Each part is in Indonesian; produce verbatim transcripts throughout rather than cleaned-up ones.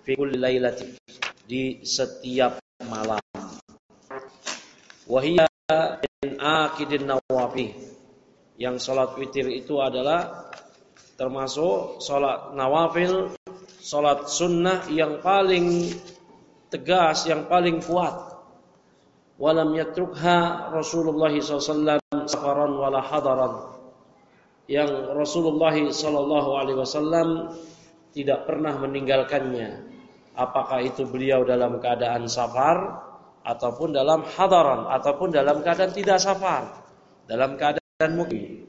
fi kulli lailatin, di setiap malam. Wa hiya min aqidin nawafil, yang salat witir itu adalah termasuk salat nawafil, salat sunnah yang paling tegas, yang paling kuat. Walam yatrukha Rasulullah sallallahu alaihi wasallam safaran wala hadaran, yang Rasulullah sallallahu alaihi wasallam tidak pernah meninggalkannya, apakah itu beliau dalam keadaan safar ataupun dalam hadaran, ataupun dalam keadaan tidak safar, dalam keadaan mukim.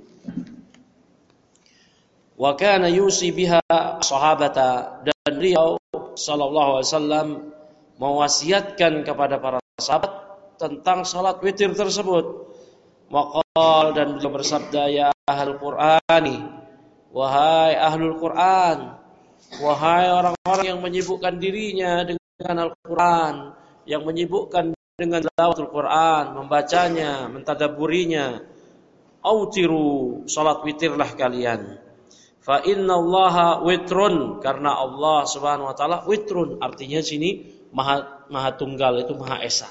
Wa kana yusi biha sahabata, dan beliau sallallahu alaihi wasallam mewasiatkan kepada para sahabat tentang salat witir tersebut. Waqal, dan beliau bersabda, ya ahlul Qur'ani, wahai ahlul Qur'an, wahai orang-orang yang menyibukkan dirinya dengan Al-Qur'an, yang menyibukkan dengan tilawatul Qur'an, membacanya, mentadabburinya, autiru, salat witirlah kalian. Fa innallaha witrun, karena Allah Subhanahu wa taala witrun, artinya sini maha maha tunggal, itu maha esa.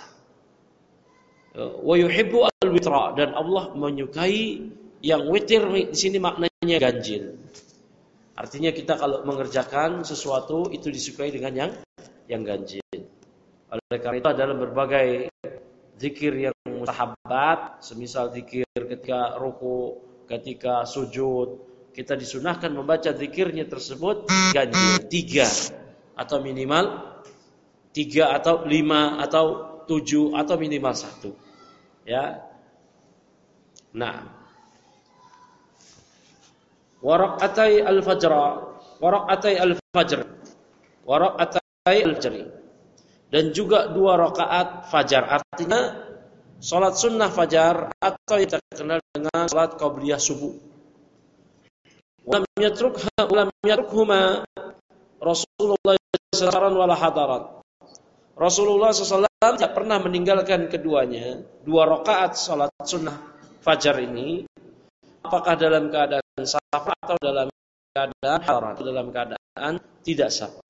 Wa yuhibbu al-witra, dan Allah menyukai yang witir. Di sini maknanya ganjil. Artinya kita kalau mengerjakan sesuatu itu disukai dengan yang yang ganjil. Oleh karena itu adalah berbagai zikir yang mustahabbat, semisal zikir ketika ruku, ketika sujud, kita disunahkan membaca zikirnya tersebut ganjil, tiga atau minimal tiga atau lima atau tujuh atau minimal satu. Ya. Nah, waraqatai al-fajr, waraqatai al-fajr, waraqatai al-fajr, dan juga dua rakaat fajar. Artinya salat sunnah fajar atau yang terkenal dengan salat qabliyah subuh. Walam yatrukha walam yatrukhuma Rasulullah sallallahu alaihi wasallam wala hadarat. Rasulullah sallallahu alaihi wasallam tidak pernah meninggalkan keduanya, dua rakaat salat sunnah fajar ini, apakah dalam keadaan safar atau dalam keadaan hadar, atau dalam keadaan tidak safar.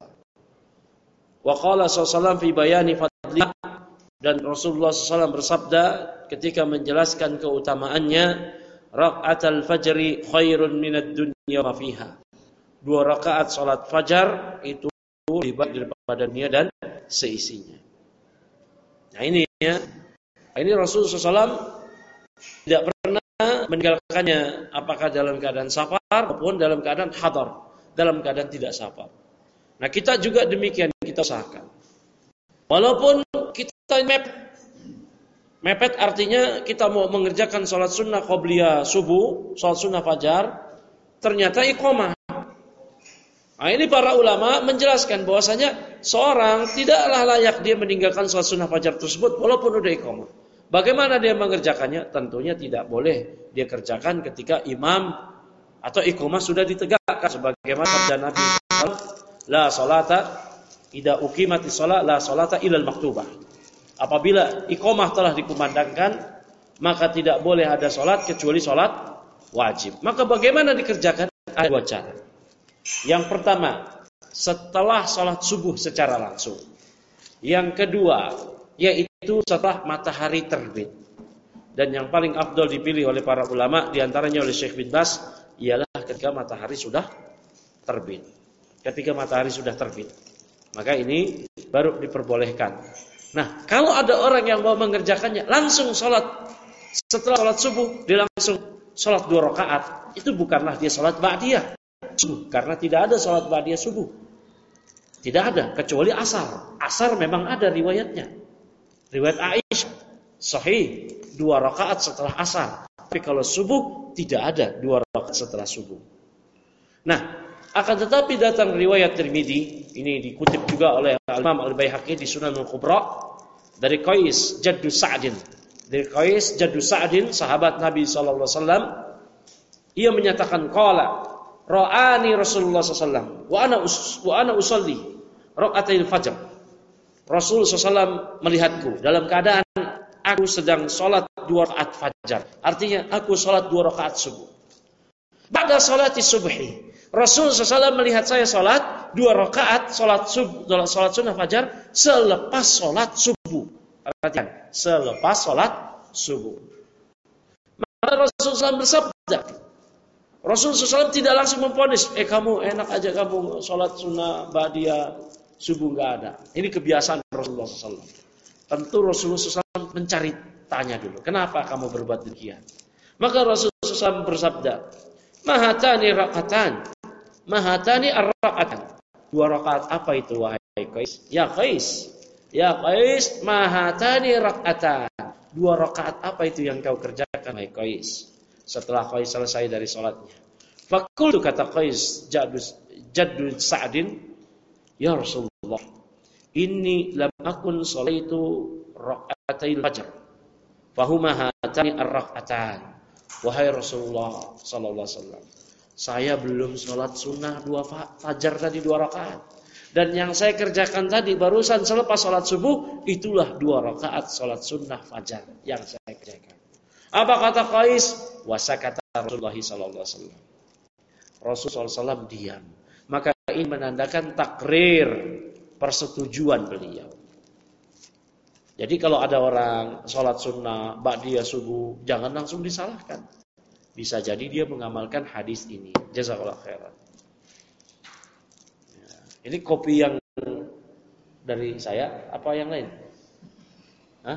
Wa qala sallallahu alaihi wasallam fi bayani fadlih, dan Rasulullah sallallahu alaihi wasallam bersabda ketika menjelaskan keutamaannya, rakaatul fajri khairun minad dunya ma fiha. Dua rakaat salat fajar itu lebih baik daripada dunia dan seisinya. Nah ini ya, ini Rasulullah sallallahu alaihi wasallam tidak pernah meninggalkannya, apakah dalam keadaan safar maupun dalam keadaan hadar, dalam keadaan tidak safar. Nah kita juga demikian, kita usahakan. Walaupun kita mepet, mepet artinya kita mau mengerjakan sholat sunnah qabliyah subuh, sholat sunnah fajar, ternyata iqamah. Nah ini para ulama menjelaskan bahwasanya seorang tidaklah layak dia meninggalkan sholat sunnah fajar tersebut walaupun udah iqamah. Bagaimana dia mengerjakannya? Tentunya tidak boleh dia kerjakan ketika imam atau iqamah sudah ditegakkan, sebagaimana sabda Nabi sallallahu alaihi wasallam, la salata idza uqimatis shalah la salata ilal maktubah. Apabila iqamah telah dikumandangkan, maka tidak boleh ada salat kecuali salat wajib. Maka bagaimana dikerjakan? Ada dua cara. Yang pertama, setelah salat subuh secara langsung. Yang kedua, yaitu setelah matahari terbit. Dan yang paling afdal dipilih oleh para ulama, diantaranya oleh Syekh bin Baz, ialah ketika matahari sudah terbit. Ketika matahari sudah terbit, maka ini baru diperbolehkan. Nah, kalau ada orang yang mau mengerjakannya langsung sholat, setelah sholat subuh dia langsung sholat dua rakaat, itu bukanlah dia sholat ba'diyah subuh, karena tidak ada sholat ba'diyah subuh, tidak ada kecuali asar. Asar memang ada riwayatnya, riwayat Aisyah sahih dua rakaat setelah asar. Tapi kalau subuh tidak ada dua rakaat setelah subuh. Nah, akan tetapi datang riwayat Tirmidzi, ini dikutip juga oleh Imam Al-Baihaqi di Sunan Al-Kubra, dari Qais Jaddu Sa'din. Dari Qais Jaddu Sa'din, sahabat Nabi sallallahu alaihi wasallam, ia menyatakan qala ra'ani Rasulullah sallallahu alaihi wasallam wa ana us, wa ana usolli rakaatil fajr. Rasul sallallahu alaihi wasallam melihatku dalam keadaan aku sedang salat dua rakaat fajar. Artinya aku salat dua rakaat subuh. Ba'da salati subhi, Rasul sallallahu alaihi wasallam melihat saya salat dua rakaat salat subuh, salat sunnah fajar selepas salat subuh. Perhatikan, selepas salat subuh. Maka Rasulullah shallallahu alaihi wasallam bersabda, Rasulullah shallallahu alaihi wasallam tidak langsung memvonis, eh kamu enak aja kamu salat sunnah ba'diyah subuh nggak ada. Ini kebiasaan Rasulullah shallallahu alaihi wasallam. Tentu Rasulullah shallallahu alaihi wasallam mencari tanya dulu, kenapa kamu berbuat demikian? Maka Rasulullah shallallahu alaihi wasallam bersabda, mahatani rakatan, mahatani ar-rakatan. Dua rakaat apa itu wahai Qais? Ya Qais, ya Qais, mahatani rakatan. Dua rakaat apa itu yang kau kerjakan wahai Qais? Setelah Qais selesai dari salatnya. Fakultu kata Qais, jadus jaddu Sa'din, ya Rasulullah, inni lam akun salaitu rakaatil fajr. Fahuma hatani ar-rakatan. Wahai Rasulullah sallallahu alaihi wasallam, saya belum sholat sunnah dua fajar tadi dua rakaat. Dan yang saya kerjakan tadi barusan selepas sholat subuh, itulah dua rakaat sholat sunnah fajar yang saya kerjakan. Apa kata Qais? Wasakata Rasulullah sallallahu alaihi wasallam. Rasulullah sallallahu alaihi wasallam diam. Maka ini menandakan takrir, persetujuan beliau. Jadi kalau ada orang sholat sunnah ba'diyah subuh, jangan langsung disalahkan. Bisa jadi dia mengamalkan hadis ini. Jazakallahu khairan. Ya, ini kopi yang dari saya, apa yang lain? Hah?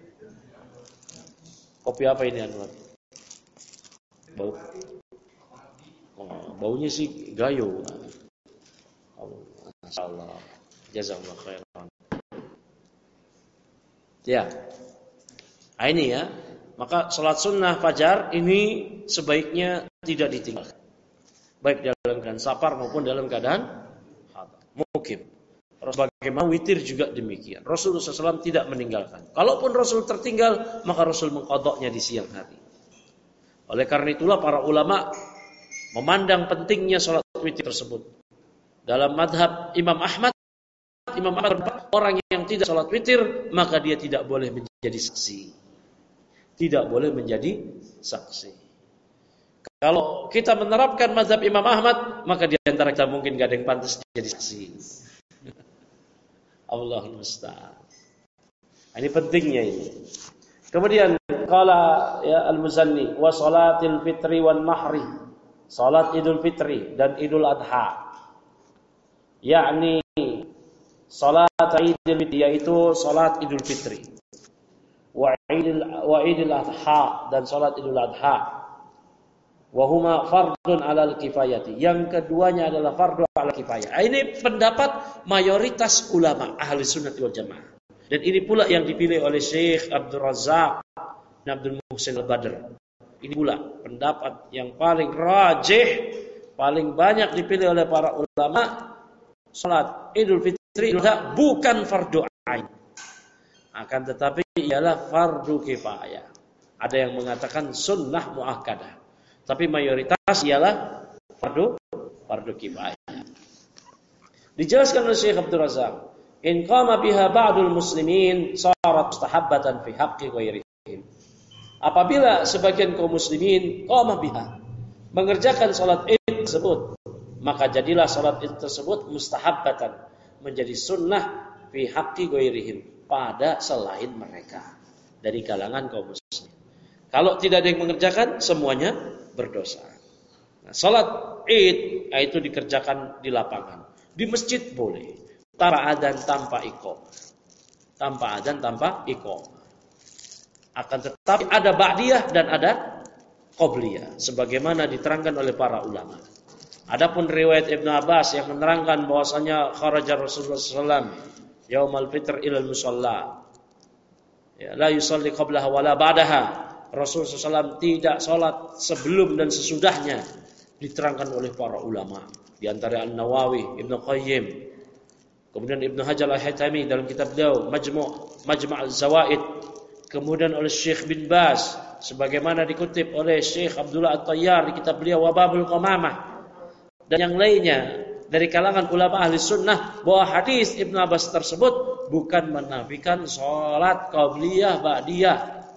Kopi apa ini Anwar? Bau? Oh, baunya sih gayo. Oh, masyaallah. Jazakallahu khairan. Ya. Nah, ini ya. Maka salat sunnah fajar ini sebaiknya tidak ditinggalkan. Baik dalam keadaan safar maupun dalam keadaan mukim. Bagaimana witir juga demikian. Rasulullah shallallahu alaihi wasallam tidak meninggalkan. Kalaupun Rasul tertinggal, maka Rasul mengqadha'nya di siang hari. Oleh karena itulah para ulama memandang pentingnya salat witir tersebut. Dalam madhab Imam Ahmad, Imam Ahmad, orang yang tidak salat witir, maka dia tidak boleh menjadi saksi. Tidak boleh menjadi saksi. Kalau kita menerapkan mazhab Imam Ahmad, maka di antara kita mungkin gak ada yang pantas jadi saksi. Allahul musta'an. Ini pentingnya ini. Kemudian qala ya al-Muzanni wa salatil fitri wan nahri. Salat Idul Fitri dan Idul Adha. Yakni salat Idul Fitri yaitu salat Idul Fitri. Wa Idul wa Idul Adha dan salat Idul Adha. Wa huma fardun 'alal kifayati. Yang keduanya adalah fardu 'alal kifayah. Ini pendapat mayoritas ulama ahli sunnah wal jamaah. Dan ini pula yang dipilih oleh Syekh Abdul Razak bin Abdul Muhsin Al-Badr. Ini pula pendapat yang paling rajih, paling banyak dipilih oleh para ulama. Salat Idul Fitri bukan fardu ain. Akan tetapi ialah fardu kifayah. Ada yang mengatakan sunnah muakkadah. Tapi mayoritas ialah fardu fardu kifayah. Dijelaskan oleh Syekh Abdul Razak, in qama biha ba'dul muslimin sarat mustahabbatan fi haqqi ghairihim. Apabila sebagian kaum muslimin qama biha, mengerjakan salat Id tersebut, maka jadilah salat Id tersebut mustahabbatan, menjadi sunnah fi haqqi ghairihim, pada selain mereka dari kalangan kaum muslimin. Kalau tidak ada yang mengerjakan, semuanya berdosa. Nah, salat Id itu dikerjakan di lapangan, di masjid boleh, tanpa adzan, tanpa iqamah, tanpa adzan, tanpa iqamah. Akan tetapi ada ba'diyah dan ada qobliyah, sebagaimana diterangkan oleh para ulama. Adapun riwayat Ibnu Abbas yang menerangkan bahwasanya kharaja Rasulullah sallallahu alaihi wasallam yaumal fitr ilal musalla, ya, la yusalli qablaha wala ba'daha. Rasulullah sallallahu alaihi wasallam tidak salat sebelum dan sesudahnya, diterangkan oleh para ulama. Di antara An-Nawawi, Ibnu Qayyim, kemudian Ibnu Hajar Al-Haytami dalam kitab beliau Majmu' Majma' Al-Zawaid, kemudian oleh Syekh bin Baz, sebagaimana dikutip oleh Syekh Abdullah At-Tayyar di kitab beliau Wababul Qamamah, dan yang lainnya dari kalangan ulama ahli sunnah, bahwa hadis Ibnu Abbas tersebut bukan menafikan salat qabliyah ba'diyah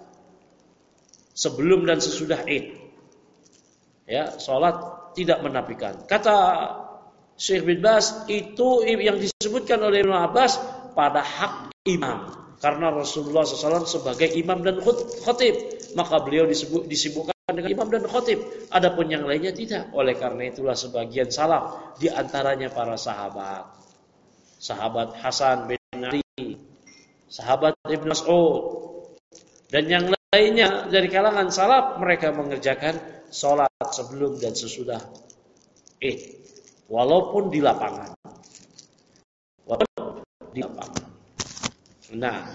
sebelum dan sesudah Id. Ya, salat tidak menafikan. Kata Syekh bin Baz, itu yang disebutkan oleh Ibnu Abbas pada hak imam. Karena Rasulullah shallallahu alaihi wasallam sebagai imam dan khatib, maka beliau disebut, disibukkan dengan imam dan khatib. Adapun yang lainnya tidak. Oleh karena itulah sebagian salaf, di antaranya para sahabat, sahabat Hasan bin Ali, sahabat Ibnu Mas'ud, dan yang lainnya dari kalangan salaf, mereka mengerjakan sholat sebelum dan sesudah Id, walaupun di lapangan, walaupun di lapangan. Nah,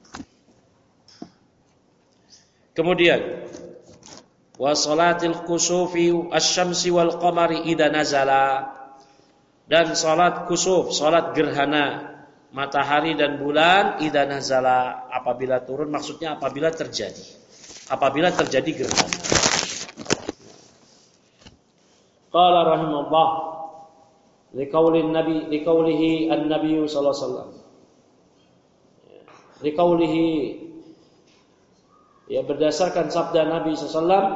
kemudian wa salatil kusufi asy-syamsi wal qamari idza nazala, dan salat kusuf, salat gerhana matahari dan bulan idza nazala, apabila turun, maksudnya apabila terjadi. Apabila terjadi gerhana. Qala rahimahullah liqaulin nabi liqaulihi an-nabiy sallallahu alaihi wasallam. Liqaulihi, ya, berdasarkan sabda Nabi sallallahu alaihi wasallam,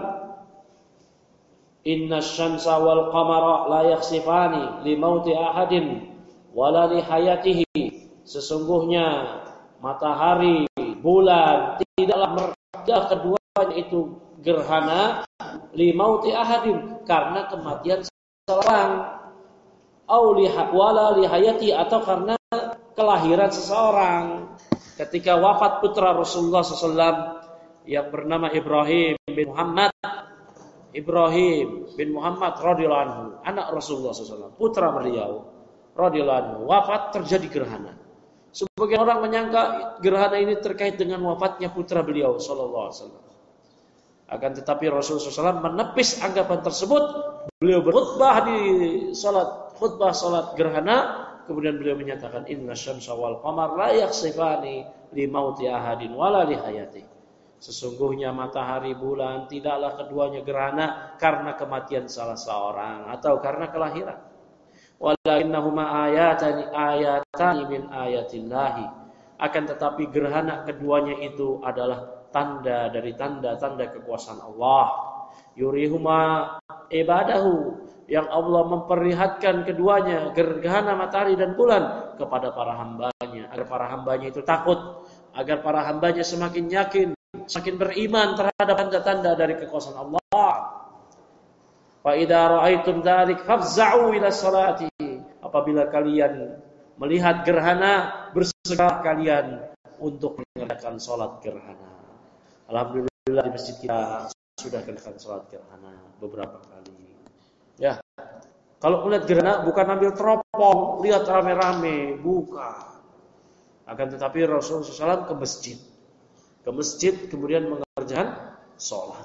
inna syamsa wal qamara la yakhsifani li mauti ahadin wala li hayatihi, sesungguhnya matahari, bulan tidaklah meredah keduanya itu gerhana, li mauti ahadin, karena kematian seseorang, au li wala li hayati, atau karena kelahiran seseorang. Ketika wafat putra Rasulullah shallallahu alaihi wasallam yang bernama Ibrahim bin Muhammad, Ibrahim bin Muhammad radhiyallahu anhu, anak Rasulullah shallallahu alaihi wasallam, putra beliau radhiyallahu anhu, wafat, terjadi gerhana. Sebagian orang menyangka gerhana ini terkait dengan wafatnya putra beliau sallallahu alaihi wasallam. Akan tetapi Rasulullah shallallahu alaihi wasallam menepis anggapan tersebut. Beliau berkhutbah di salat, khutbah salat gerhana, kemudian beliau menyatakan inna syamsa wal qamar la yakhsifani li mauti ahadin wala li hayati, sesungguhnya matahari, bulan tidaklah keduanya gerhana karena kematian salah seorang atau karena kelahiran. Walakinnahuma ayatani ayatani min ayatillahi, akan tetapi gerhana keduanya itu adalah tanda dari tanda-tanda kekuasaan Allah. Yurihuma ibadahu, yang Allah memperlihatkan keduanya, gerhana matahari dan bulan, kepada para hambanya, agar para hambanya itu takut, agar para hambanya semakin yakin, semakin beriman terhadap tanda-tanda dari kekuasaan Allah. Fa idza ra'aitum dzalik fafza'u ila sholati, apabila kalian melihat gerhana, bersegera kalian untuk mengerjakan salat gerhana. Alhamdulillah di masjid kita sudah kerjakan salat gerhana beberapa kali. Ya, kalau melihat gerhana bukan ambil teropong, lihat rame-rame, bukan. Akan tetapi Rasulullah shallallahu alaihi wasallam ke masjid, ke masjid kemudian mengerjakan sholat.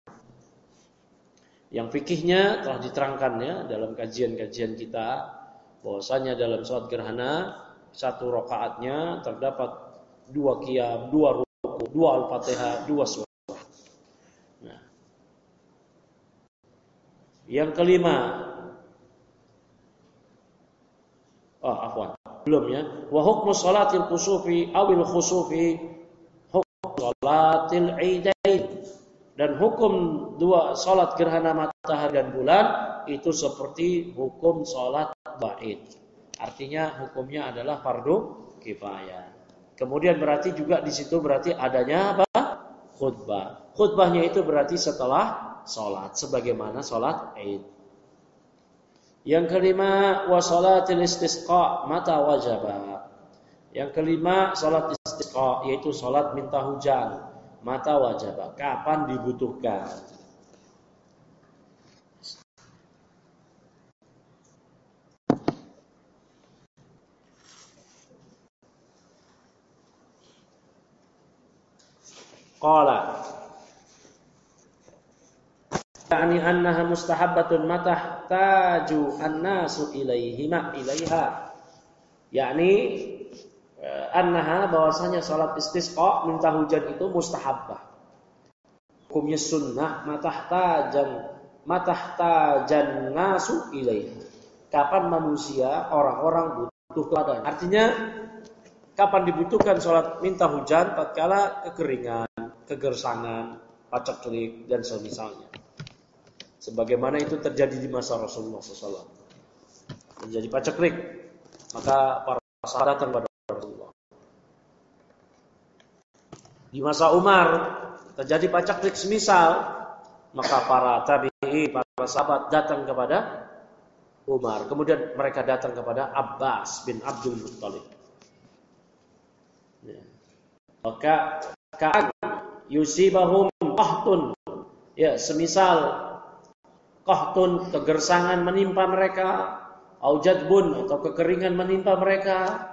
Yang fikihnya telah diterangkan ya dalam kajian-kajian kita, bahwasanya dalam sholat gerhana satu rakaatnya terdapat dua qiyam, dua ruku, dua al-fatihah, dua surah. Nah, yang kelima, oh afwan, belum ya. Wa hukmu sholatil kusufi awil khusufi hukmu sholatil idain, dan hukum dua salat gerhana matahari dan bulan itu seperti hukum salat Id. Artinya hukumnya adalah fardu kifayah. Kemudian berarti juga di situ berarti adanya apa? Khutbah. Khutbahnya itu berarti setelah salat, sebagaimana salat Id. Yang kelima, wa salatil istisqa mata wajaba. Yang kelima, salat istisqa, yaitu salat minta hujan, mata wajaba, kapan dibutuhkan. Qala yani annaha mustahabbatun matahtaju an-nasu ilaihima ilaiha, yakni annaha, bahwasanya salat istisqa minta hujan itu mustahabbah, hukumnya sunnah, matahtajan matahtajan nasu ilaiha, kapan manusia, orang-orang butuh kepadanya. Artinya kapan dibutuhkan salat minta hujan? Tatkala kekeringan, kegersangan, paceklik dan semisalnya. Sebagaimana itu terjadi di masa Rasulullah shallallahu alaihi wasallam. terjadi paceklik, maka para sahabat datang kepada Rasulullah. Di masa Umar terjadi paceklik semisal, maka para tabi'i, para sahabat datang kepada Umar. Kemudian mereka datang kepada Abbas bin Abdul Muttalib. Ya. Maka ka'an yusibahum qahtun. Ya, semisal qahtun, kegersangan menimpa mereka, au jadbun, atau kekeringan menimpa mereka.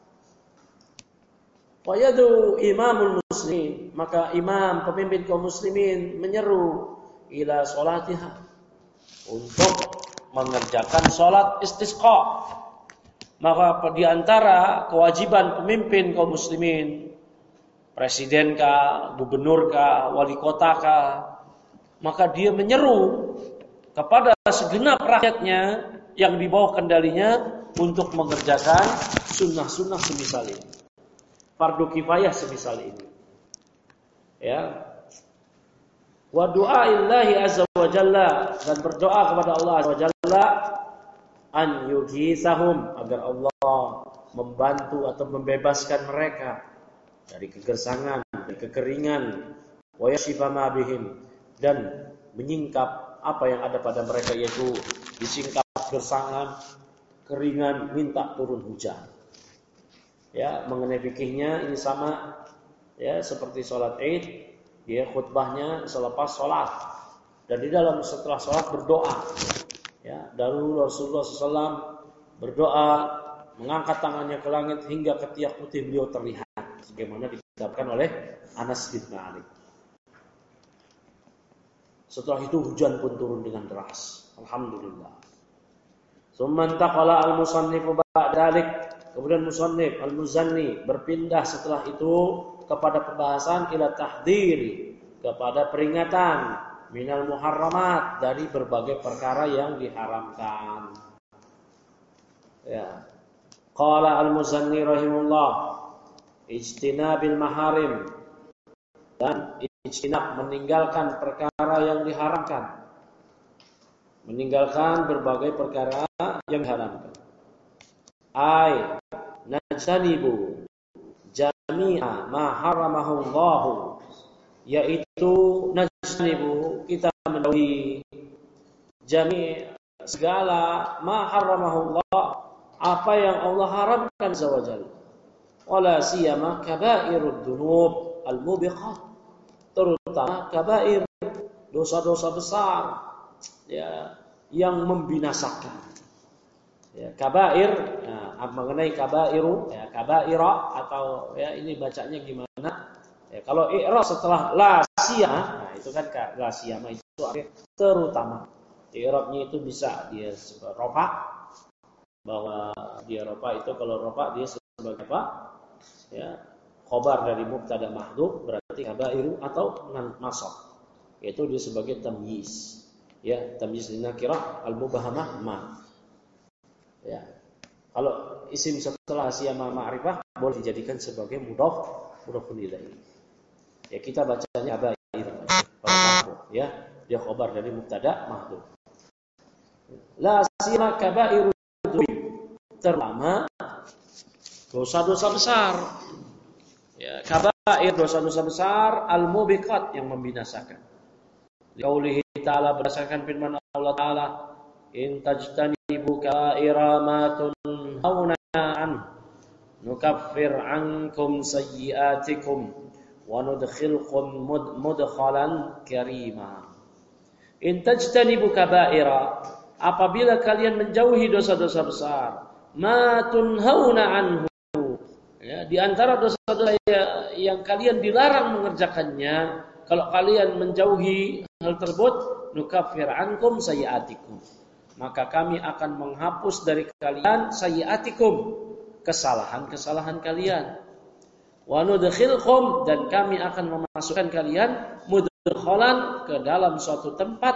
Wa yadu imamul muslimin, maka imam pemimpin kaum muslimin menyeru ila salatiha, untuk mengerjakan salat istisqa. Maka di antara kewajiban pemimpin kaum muslimin, presiden kah, gubernur kah, wali kota kah, maka dia menyeru kepada segenap rakyatnya yang di bawah kendalinya untuk mengerjakan sunnah-sunnah semisal ini, fardu kifayah semisal ini. Ya. Wa du'aillahi azza wa jalla, dan berdoa kepada Allah azza wa jalla an yughithahum, agar Allah membantu atau membebaskan mereka dari kegersangan, dari kekeringan, wa yashifa ma bihim, dan menyingkap apa yang ada pada mereka, yaitu disingkap gersangan, keringan, minta turun hujan. Ya, mengenai fikihnya ini sama ya seperti salat Id. Dia khutbahnya selepas sholat, dan di dalam setelah sholat berdoa. Ya, dahulu Rasulullah shallallahu alaihi wasallam berdoa mengangkat tangannya ke langit hingga ketiak putih beliau terlihat, sebagaimana dikitabkan oleh Anas bin Malik. Setelah itu hujan pun turun dengan deras. Alhamdulillah. Tsumma intaqala al-musannifu ba'dalik. Kemudian musannif al-Muzanni berpindah setelah itu kepada pembahasan ila tahdhiri, kepada peringatan minal muharramat, dari berbagai perkara yang diharamkan. Ya. Qala al-Muzanni rahimahullah, ijtinabil maharim, dan ijtinab meninggalkan perkara yang diharamkan. Meninggalkan berbagai perkara yang diharamkan. Ai najtanibu jami'a ma haramahu Allah, yaitu najtanibu, kita menjauhi jami' segala ma haramahu Allah, apa yang Allah haramkan azza wa jalla. Wala siyama kaba'irud dzunub al-mubiqah, terutama kabair, dosa-dosa besar ya yang membinasakan. Ya, kabair, ya, mengenai kabairu, ya, kabaira, atau ya ini bacanya gimana? Ya, kalau i'rab setelah la siyama, nah itu kan la siyama itu artinya terutama. I'rabnya itu bisa dia rofa, bahwa dia rofa itu kalau rofa dia sebagai apa? Ya, khobar dari mubtada mahdhuf, berarti kabairu, atau nasab, yaitu dia sebagai tamyiz. Ya, tamyiz nakirah al-mubahamah ma. Ya. Kalau isim setelah siyama ma'rifah boleh dijadikan sebagai mudhaf, mudhafun ilaih. Ya, kita bacanya abair. Ya, dia khabar dari mubtada mahdhuf. La siyama kabairu dzunub, terutama dosa-dosa besar. Ya, kabair, dosa-dosa besar, al-mubiqat, yang membinasakan. Qaulihi ta'ala, berdasarkan firman Allah Ta'ala, in tajtanibu ka'ira ma tunhauna an nukaffir ankum sayyi'atikum wa nudkhilkum mudkhalan karima. In tajtanibu kaba'ira, apabila kalian menjauhi dosa-dosa besar, ma tunhauna anhu, ya, di antara dosa-dosa yang kalian dilarang mengerjakannya, kalau kalian menjauhi hal tersebut, nukaffir ankum sayyi'atikum, maka kami akan menghapus dari kalian sayyi'atikum, kesalahan-kesalahan kalian. Wa nudkhilkum, dan kami akan memasukkan kalian mudkhalan, ke dalam suatu tempat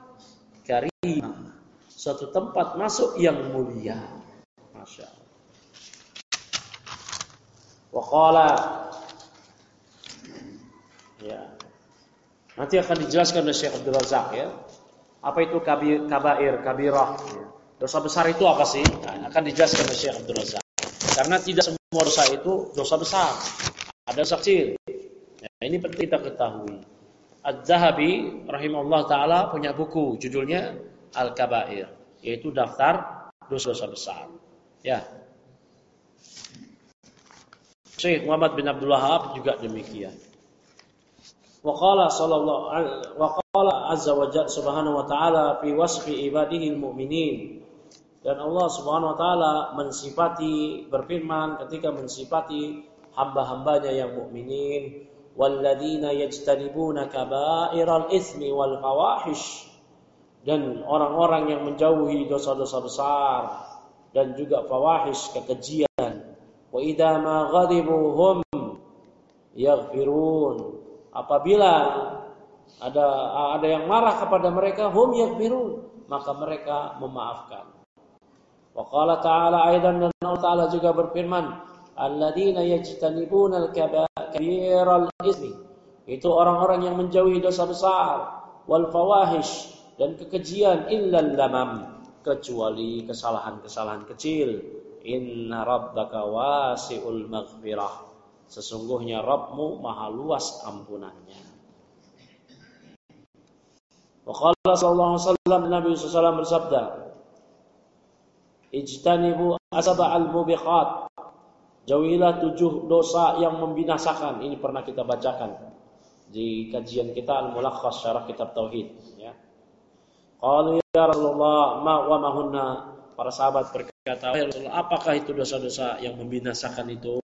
karim, suatu tempat masuk yang mulia. Masya Allah. Wa qala, ya, nanti akan dijelaskan oleh Syekh Abdul Razak, ya. Apa itu kabir, kabair, kabirah? Ya. Dosa besar itu apa sih? Nah, akan dijelaskan oleh Syekh Abdul Razak. Karena tidak semua dosa itu dosa besar. Ada dosa kecil. Nah, ini penting kita ketahui. Az-Zahabi rahimahullah taala punya buku judulnya Al-Kabair, yaitu daftar dosa-dosa besar. Ya. Syekh Muhammad bin Abdul Wahhab juga demikian. Wa qala sallallahu wa qala azza wa jalla subhanahu wa ta'ala fi wasfi ibadihi al-mu'minin. Dan Allah Subhanahu wa taala mensifati, berfirman ketika mensifati hamba-hambanya yang mukminin, walladzina yajtanibuna kaba'iral itsmi wal fawahish, dan orang-orang yang menjauhi dosa-dosa besar dan juga fawahish, kekejian. Wa idza ma ghadibu hum yaghfirun, apabila ada ada yang marah kepada mereka, hum yaghfirun, maka mereka memaafkan. Wa qala ta'ala aidan, dan Allah Ta'ala juga berfirman, alladzina yajtanibuna al-kaba'iral itsmi, itu orang-orang yang menjauhi dosa besar, wal fawahish, dan kekejian, illal lamam, kecuali kesalahan-kesalahan kecil. Inna rabbaka wasi'ul maghfirah, sesungguhnya Rabbmu maha luas ampunannya. Wa qala sallallahu alaihi wasallam, Nabi sallallahu alaihi wasallam bersabda, ijtanibu asba'al mubiqat, jauhilah tujuh dosa yang membinasakan. Ini pernah kita bacakan di kajian kita Al-Mulakhas Syarah Kitab Tauhid, ya. Qalu ya Rasulullah ma wa ma hunna, para sahabat berkata, ya Rasulullah, apakah itu dosa-dosa yang membinasakan itu?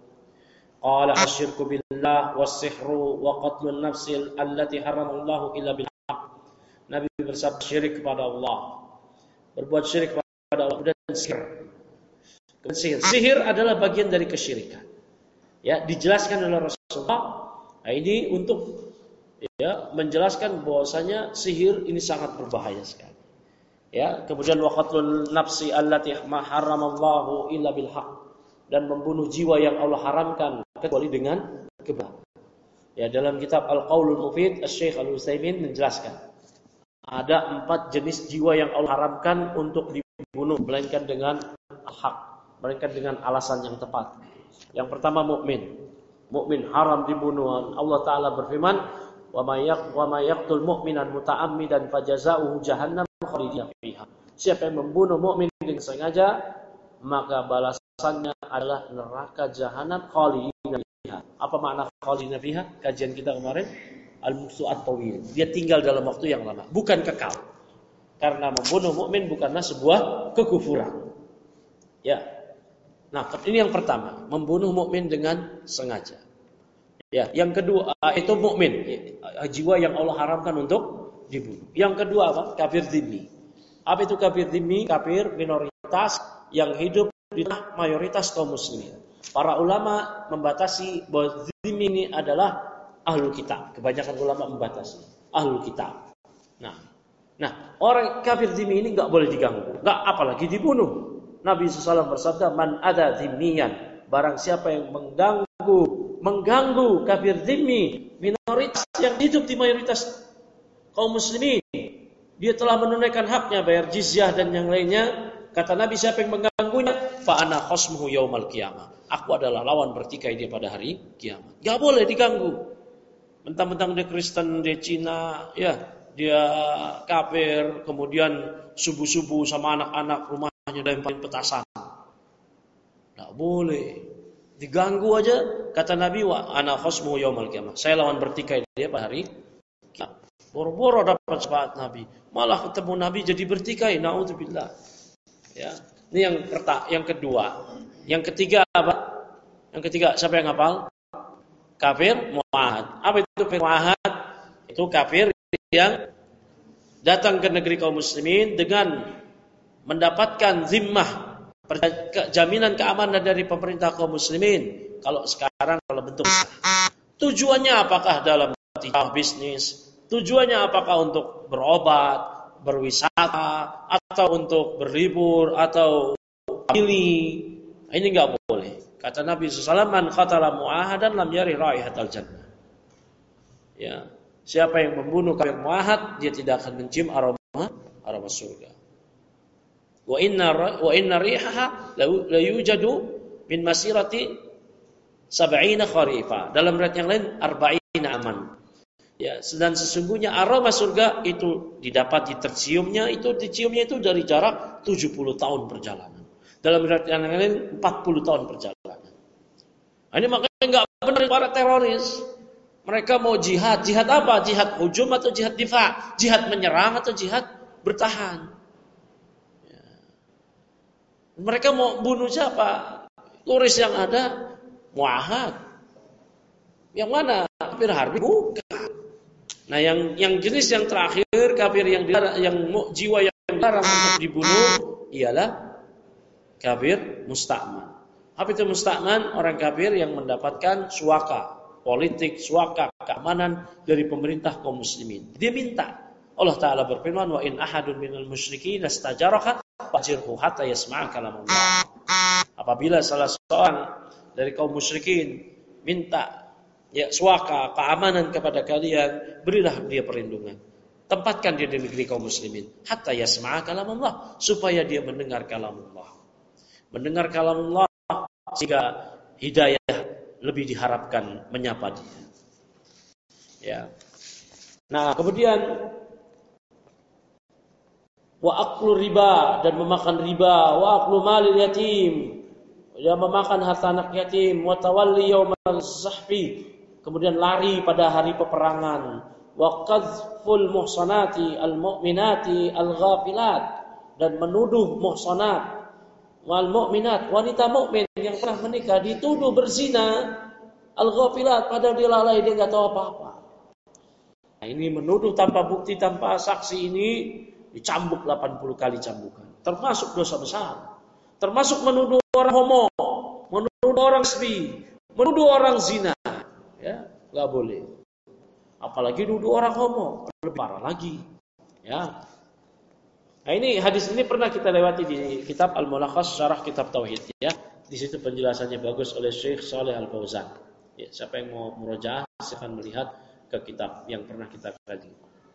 Qala asyirku billah was-sihru wa qatlun nafsil allati haramallahu illa bil haqq. Nabi bersabda, syirik kepada Allah, berbuat syirik kepada Allah, dan sihir. Sihir. Sihir adalah bagian dari kesyirikan. Ya, dijelaskan oleh Rasulullah. Nah, ini untuk ya menjelaskan bahwasanya sihir ini sangat berbahaya sekali. Ya, kemudian waqatlul nafsi allati haramallahu illa bil haqq, dan membunuh jiwa yang Allah haramkan kecuali dengan kebenaran. Ya, dalam kitab Al-Qaulul Mufid, Asy-Syaikh Al-Utsaimin menjelaskan ada empat jenis jiwa yang Allah haramkan untuk dibunuh melainkan dengan hak, melainkan dengan alasan yang tepat. Yang pertama mukmin. Mukmin haram dibunuh. Allah Taala berfirman, "Wa may wa may yaqtul mu'minan muta'ammidan fajazaohu jahannam khalidan fiha." Siapa yang membunuh mukmin dengan sengaja, maka balasannya adalah neraka jahanam khalidan fiha. Apa makna khalidan fiha? Kajian kita kemarin, al-muksu at-tawil. Dia tinggal dalam waktu yang lama, bukan kekal. Karena membunuh mukmin bukanlah sebuah kekufuran. Ya. Nah, ini yang pertama, membunuh mukmin dengan sengaja. Ya, yang kedua itu mukmin, jiwa yang Allah haramkan untuk dibunuh. Yang kedua apa? Kafir dzimmi. Apa itu kafir dzimmi? Kafir minoritas yang hidup di tengah mayoritas kaum muslimin. Para ulama membatasi bahwa dzimmi ini adalah ahlul kitab. Kebanyakan ulama membatasi ahlul kitab. Nah, nah orang kafir dzimmi ini enggak boleh diganggu, enggak apalagi dibunuh. Nabi shallallahu alaihi wasallam bersabda, man ada dzimmiyan, barang siapa yang mengganggu, mengganggu kafir dzimmi, minoritas yang hidup di mayoritas kaum muslimin, dia telah menunaikan haknya, bayar jizyah dan yang lainnya. Kata Nabi, siapa yang mengganggunya, fa ana khasmuhu yaumal qiyamah, aku adalah lawan bertikai dia pada hari kiamat. Enggak boleh diganggu. Mentang-mentang dia Kristen, dia Cina, ya, dia kafir, kemudian subuh-subuh sama anak-anak rumahnya lemparin petasan. Enggak boleh. Diganggu aja, kata Nabi, wa ana khasmuhu yaumal qiyamah, saya lawan bertikai dia pada hari kiamat. Boro-boro dapat syafaat Nabi, malah ketemu Nabi jadi bertikai. Naudzubillah. Ya, ini yang pertama, yang kedua. Yang ketiga apa? Yang ketiga siapa yang hafal? Kafir muahad. Apa itu kafir muahad? Itu kafir yang datang ke negeri kaum muslimin dengan mendapatkan zimmah, jaminan keamanan dari pemerintah kaum muslimin. Kalau sekarang kalau bentuk tujuannya apakah dalam bisnis? Tujuannya apakah untuk berobat, berwisata, atau untuk berlibur, atau pilih? Ini enggak boleh. Kata Nabi shallallahu alaihi wasallam, man qatala mu'ahadan lam yari raihatal jannah. Ya, siapa yang membunuh kafir mu'ahad, dia tidak akan mencium aroma aroma surga. Wa inna wa inna rihaha la yujadu min masirati sab'ina kharifa. Dalam riwayat yang lain arba'ina aman. Ya, dan sesungguhnya aroma surga itu didapat terciumnya itu diciumnya itu dari jarak tujuh puluh tahun perjalanan. Dalam riwayat yang lain empat puluh tahun perjalanan. Ini makanya enggak benar para teroris. Mereka mau jihad, jihad apa? Jihad hujum atau jihad difa? Jihad menyerang atau jihad bertahan? Ya. Mereka mau bunuh siapa? Turis yang ada muahad. Yang mana? Kafir harbi? Bukan. Nah, yang yang jenis yang terakhir kafir yang dilarang, yang jiwa yang dilarang untuk dibunuh ialah kafir musta'man. Apa itu musta'man? Orang kafir yang mendapatkan suaka politik, suaka keamanan dari pemerintah kaum muslimin. Dia minta. Allah Ta'ala berfirman, wa in ahadun minal musyrikin istajaraka fajirhu hatta yasma'a kalam Allah. Apabila salah seorang dari kaum musyrikin minta ya suaka keamanan kepada kalian, berilah dia perlindungan. Tempatkan dia di negeri kaum muslimin hatta yasma'a kalam Allah, supaya dia mendengar kalam Allah. Mendengar kalam Allah sehingga hidayah lebih diharapkan menyapa dia. Ya. Nah, kemudian wa aklu riba, dan memakan riba, wa aklu malil yatim, ya memakan harta anak yatim, wa tawalli yaumal zahfi, kemudian lari pada hari peperangan, wa qadhful muhsanati al-mu'minati al-ghafilat, dan menuduh muhsanat wal mu'minat, wanita mukmin yang telah menikah dituduh berzina, al-ghafilat, padahal dia lalai, dia enggak tahu apa-apa. Nah, ini menuduh tanpa bukti, tanpa saksi, ini dicambuk delapan puluh kali cambukan. Termasuk dosa besar. Termasuk menuduh orang homo, menuduh orang lesbi, menuduh orang zina. Ya, enggak boleh. Apalagi nuduh orang homo, lebih parah lagi. Ya. Nah, ini hadis ini pernah kita lewati di kitab Al-Mulakhas Syarah Kitab Tauhid, ya. Di situ penjelasannya bagus oleh Syekh Shalih Al-Fauzan. Ya, siapa yang mau murojaah silakan melihat ke kitab yang pernah kita kaji.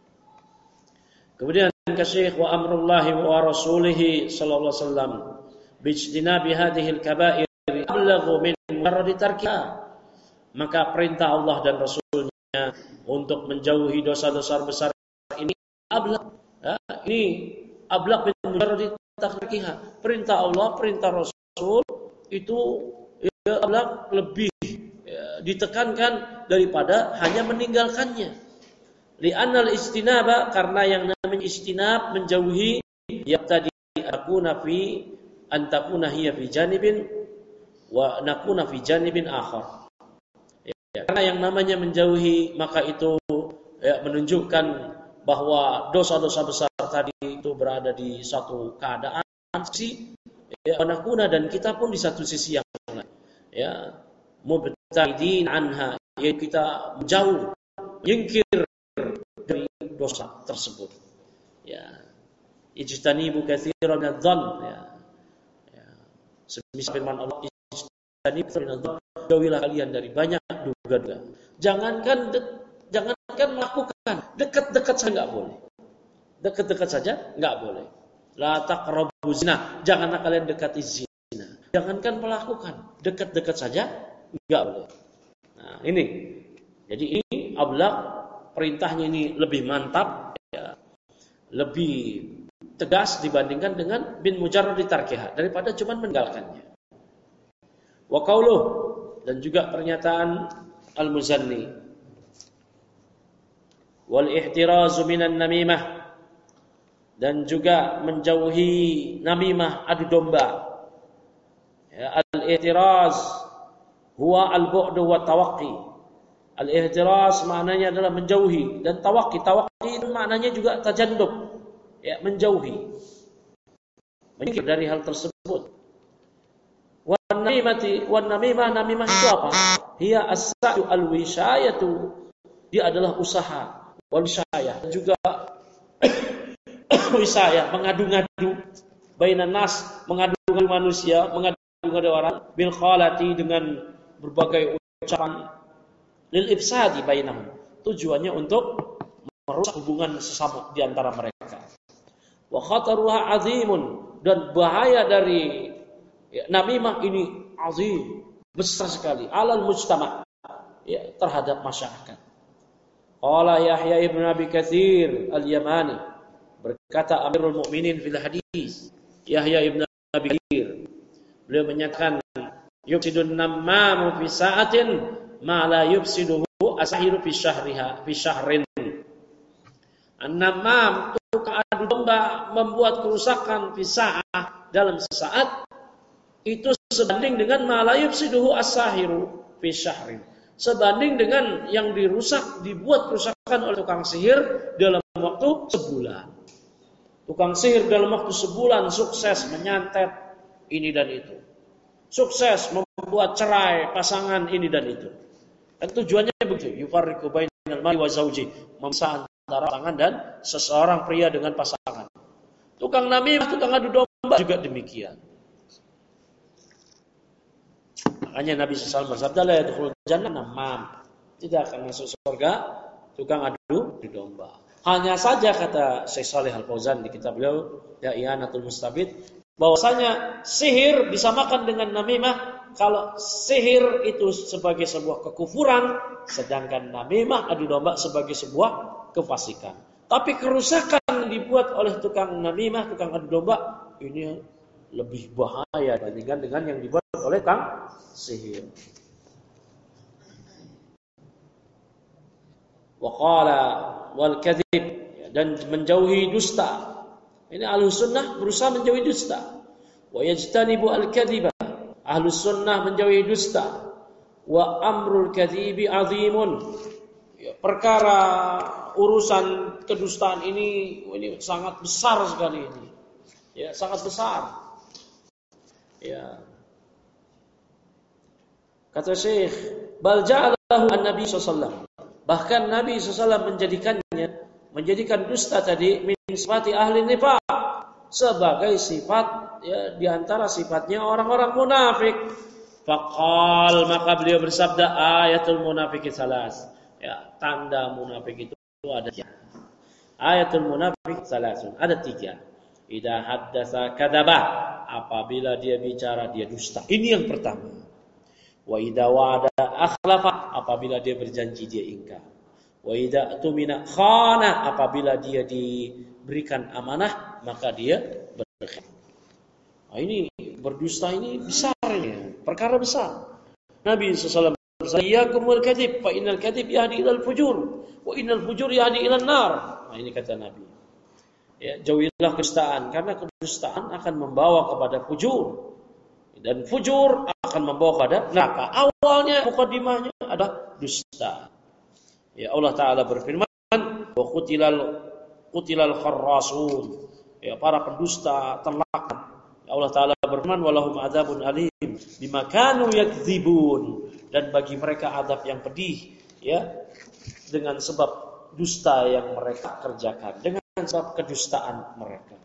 Kemudian ke Syekh wa amrullahi wa rasulihi sallallahu alaihi wasallam bijtinabi hadhihi al-kaba'ir ablaghu min mujarrad tarkiha. Maka perintah Allah dan Rasulnya untuk menjauhi dosa-dosa besar ini ablagh, ya, ini ablaq min mujarrad tarkiha. Perintah Allah, perintah Rasul itu ya, ablaq lebih ya, ditekankan daripada hanya meninggalkannya. Li'annal istinaba, karena yang namanya istinab menjauhi, ya tadi akuna fi antakuna hiya fi janibin wa nakuna fi janibin akhar. Ya, karena yang namanya menjauhi maka itu ya, menunjukkan bahwa dosa-dosa besar tadi itu berada di satu keadaan sisi ya, nakuna, dan kita pun di satu sisi yang lain. Ya, mubta'idin anha, ya kita menjauh, menyingkir dari dosa tersebut. Ya, ijtanibu katsiran minadh-dhann, ya. Ya. Semisal firman Allah, ijtanibu katsiran minadh-dhann, jauhilah kalian dari banyak duga-duga. Jangankan de- jangankan melakukan, dekat-dekat saja enggak boleh. Dekat-dekat saja enggak boleh. La taqrabu zina, janganlah kalian dekati zina. Jangankan melakukan, dekat-dekat saja enggak boleh. Nah, ini. Jadi ini ablaq, perintahnya ini lebih mantap, ya, lebih tegas dibandingkan dengan bin mujarrad tarkiha, daripada cuma meninggalkannya. Wa qauluh, dan juga pernyataan Al-Muzanni, wal ihtirazu minan namimah, dan juga menjauhi namimah, adu domba. Ya, al-ihtiraz huwa al-bu'du wa tawaqqi. Al-ihtiraz maknanya adalah menjauhi, dan tawaqqi, tawaqqi itu maknanya juga tajannub, ya, menjauhi, menyingkir dari hal tersebut. Wan namimati, wan namimah, namimah itu apa? Hiya as-sa'yu al-wishayatu, dia adalah usaha, wal wishayah, dan juga wisayah, mengadu-ngadu bainan nas, mengadu-ngadu manusia, mengadu-ngadu orang, bil khalati, dengan berbagai ucapan, lil ifsadi bainahum, tujuannya untuk merusak hubungan sesama di antara mereka. Wa khataruha azimun, dan bahaya dari ya, namimah ini azim, besar sekali alal mujtama, ya, terhadap masyarakat. Qala Yahya ibn Abi Katsir al-Yamani, berkata Amirul Mukminin fil hadis, Yahya ibn Abi Katsir, beliau menyatakan yufsidun nammamu fi sa'atin ma la yufsiduhu asahiru fi syahriha fi syahrin. An-nammam, tukang adu domba, membuat kerusakan fi sa'ah, dalam sesaat, itu sebanding dengan ma la yufsiduhu asahiru fi syahrin, sebanding dengan yang dirusak, dibuat kerusakan oleh tukang sihir dalam waktu sebulan. Tukang sihir dalam waktu sebulan sukses menyantet ini dan itu, sukses membuat cerai pasangan ini dan itu. Dan tujuannya begitu, yufarriqu bainal mar'i wa zawji, memisah antara pasangan dan seseorang pria dengan pasangan. Tukang namimah, tukang adu domba juga demikian. Makanya Nabi shallallahu alaihi wasallam bersabda, la yadkhulul jannah namam, tidak akan masuk surga tukang adu domba. Hanya saja kata Syekh Shalih Al-Fauzan di kitab beliau ya I'anatul Mustabid, bahwasanya sihir disamakan dengan namimah kalau sihir itu sebagai sebuah kekufuran, sedangkan namimah adu domba sebagai sebuah kefasikan. Tapi kerusakan yang dibuat oleh tukang namimah, tukang adu domba, ini lebih bahaya dibandingkan dengan yang dibuat oleh tukang sihir. Wa qala wal kadzib, dan menjauhi dusta. Ini Ahlus Sunnah berusaha menjauhi dusta. Wa yajtanibu al-kadhiba, Ahlus Sunnah menjauhi dusta. Wa amrul kadhibi azimun, ya, perkara urusan kedustaan ini ini sangat besar sekali ini. Ya, sangat besar. Ya. Kata Syekh, bal ja'alahu an-nabi sallallahu alaihi wasallam, bahkan Nabi sallallahu alaihi wasallam menjadikannya, menjadikan dusta tadi min sifati ahli nifaq, sebagai sifat, ya, di antara sifatnya orang-orang munafik. Faqal, maka beliau bersabda, ayatul munafiqi salas, ya, tanda munafik itu ada tiga. Ayatul munafik salasun, ada tiga. Idza haddatsa kadzaba, apabila dia bicara dia dusta. Ini yang pertama. Wa idza wa'ada akhlafa, apabila dia berjanji dia ingkar. Wa idza tumina khana, apabila dia diberikan amanah maka dia berkhianat. Nah, ini berdusta ini besar ini, perkara besar. Nabi sallallahu alaihi wasallam bersabda, "Iyyakumul kadzib, fa innal kadzib yahdi ilal fujur, wa innal fujur yahdi ilan nar." Nah, ini kata Nabi. Ya, jauhilah kedustaan, karena kedustaan akan membawa kepada fujur, dan fujur akan membawa kepada neraka. Awalnya, mukadimahnya adalah dusta. Ya, Allah Taala berfirman, "Wa qutilal qutilal kharrasun." Ya, para pendusta terlaknat. Ya, Allah Taala berfirman, "Walahum adzabun alim bima kanu yakdzibun." Dan bagi mereka azab yang pedih, ya, dengan sebab dusta yang mereka kerjakan, dengan sebab kedustaan mereka.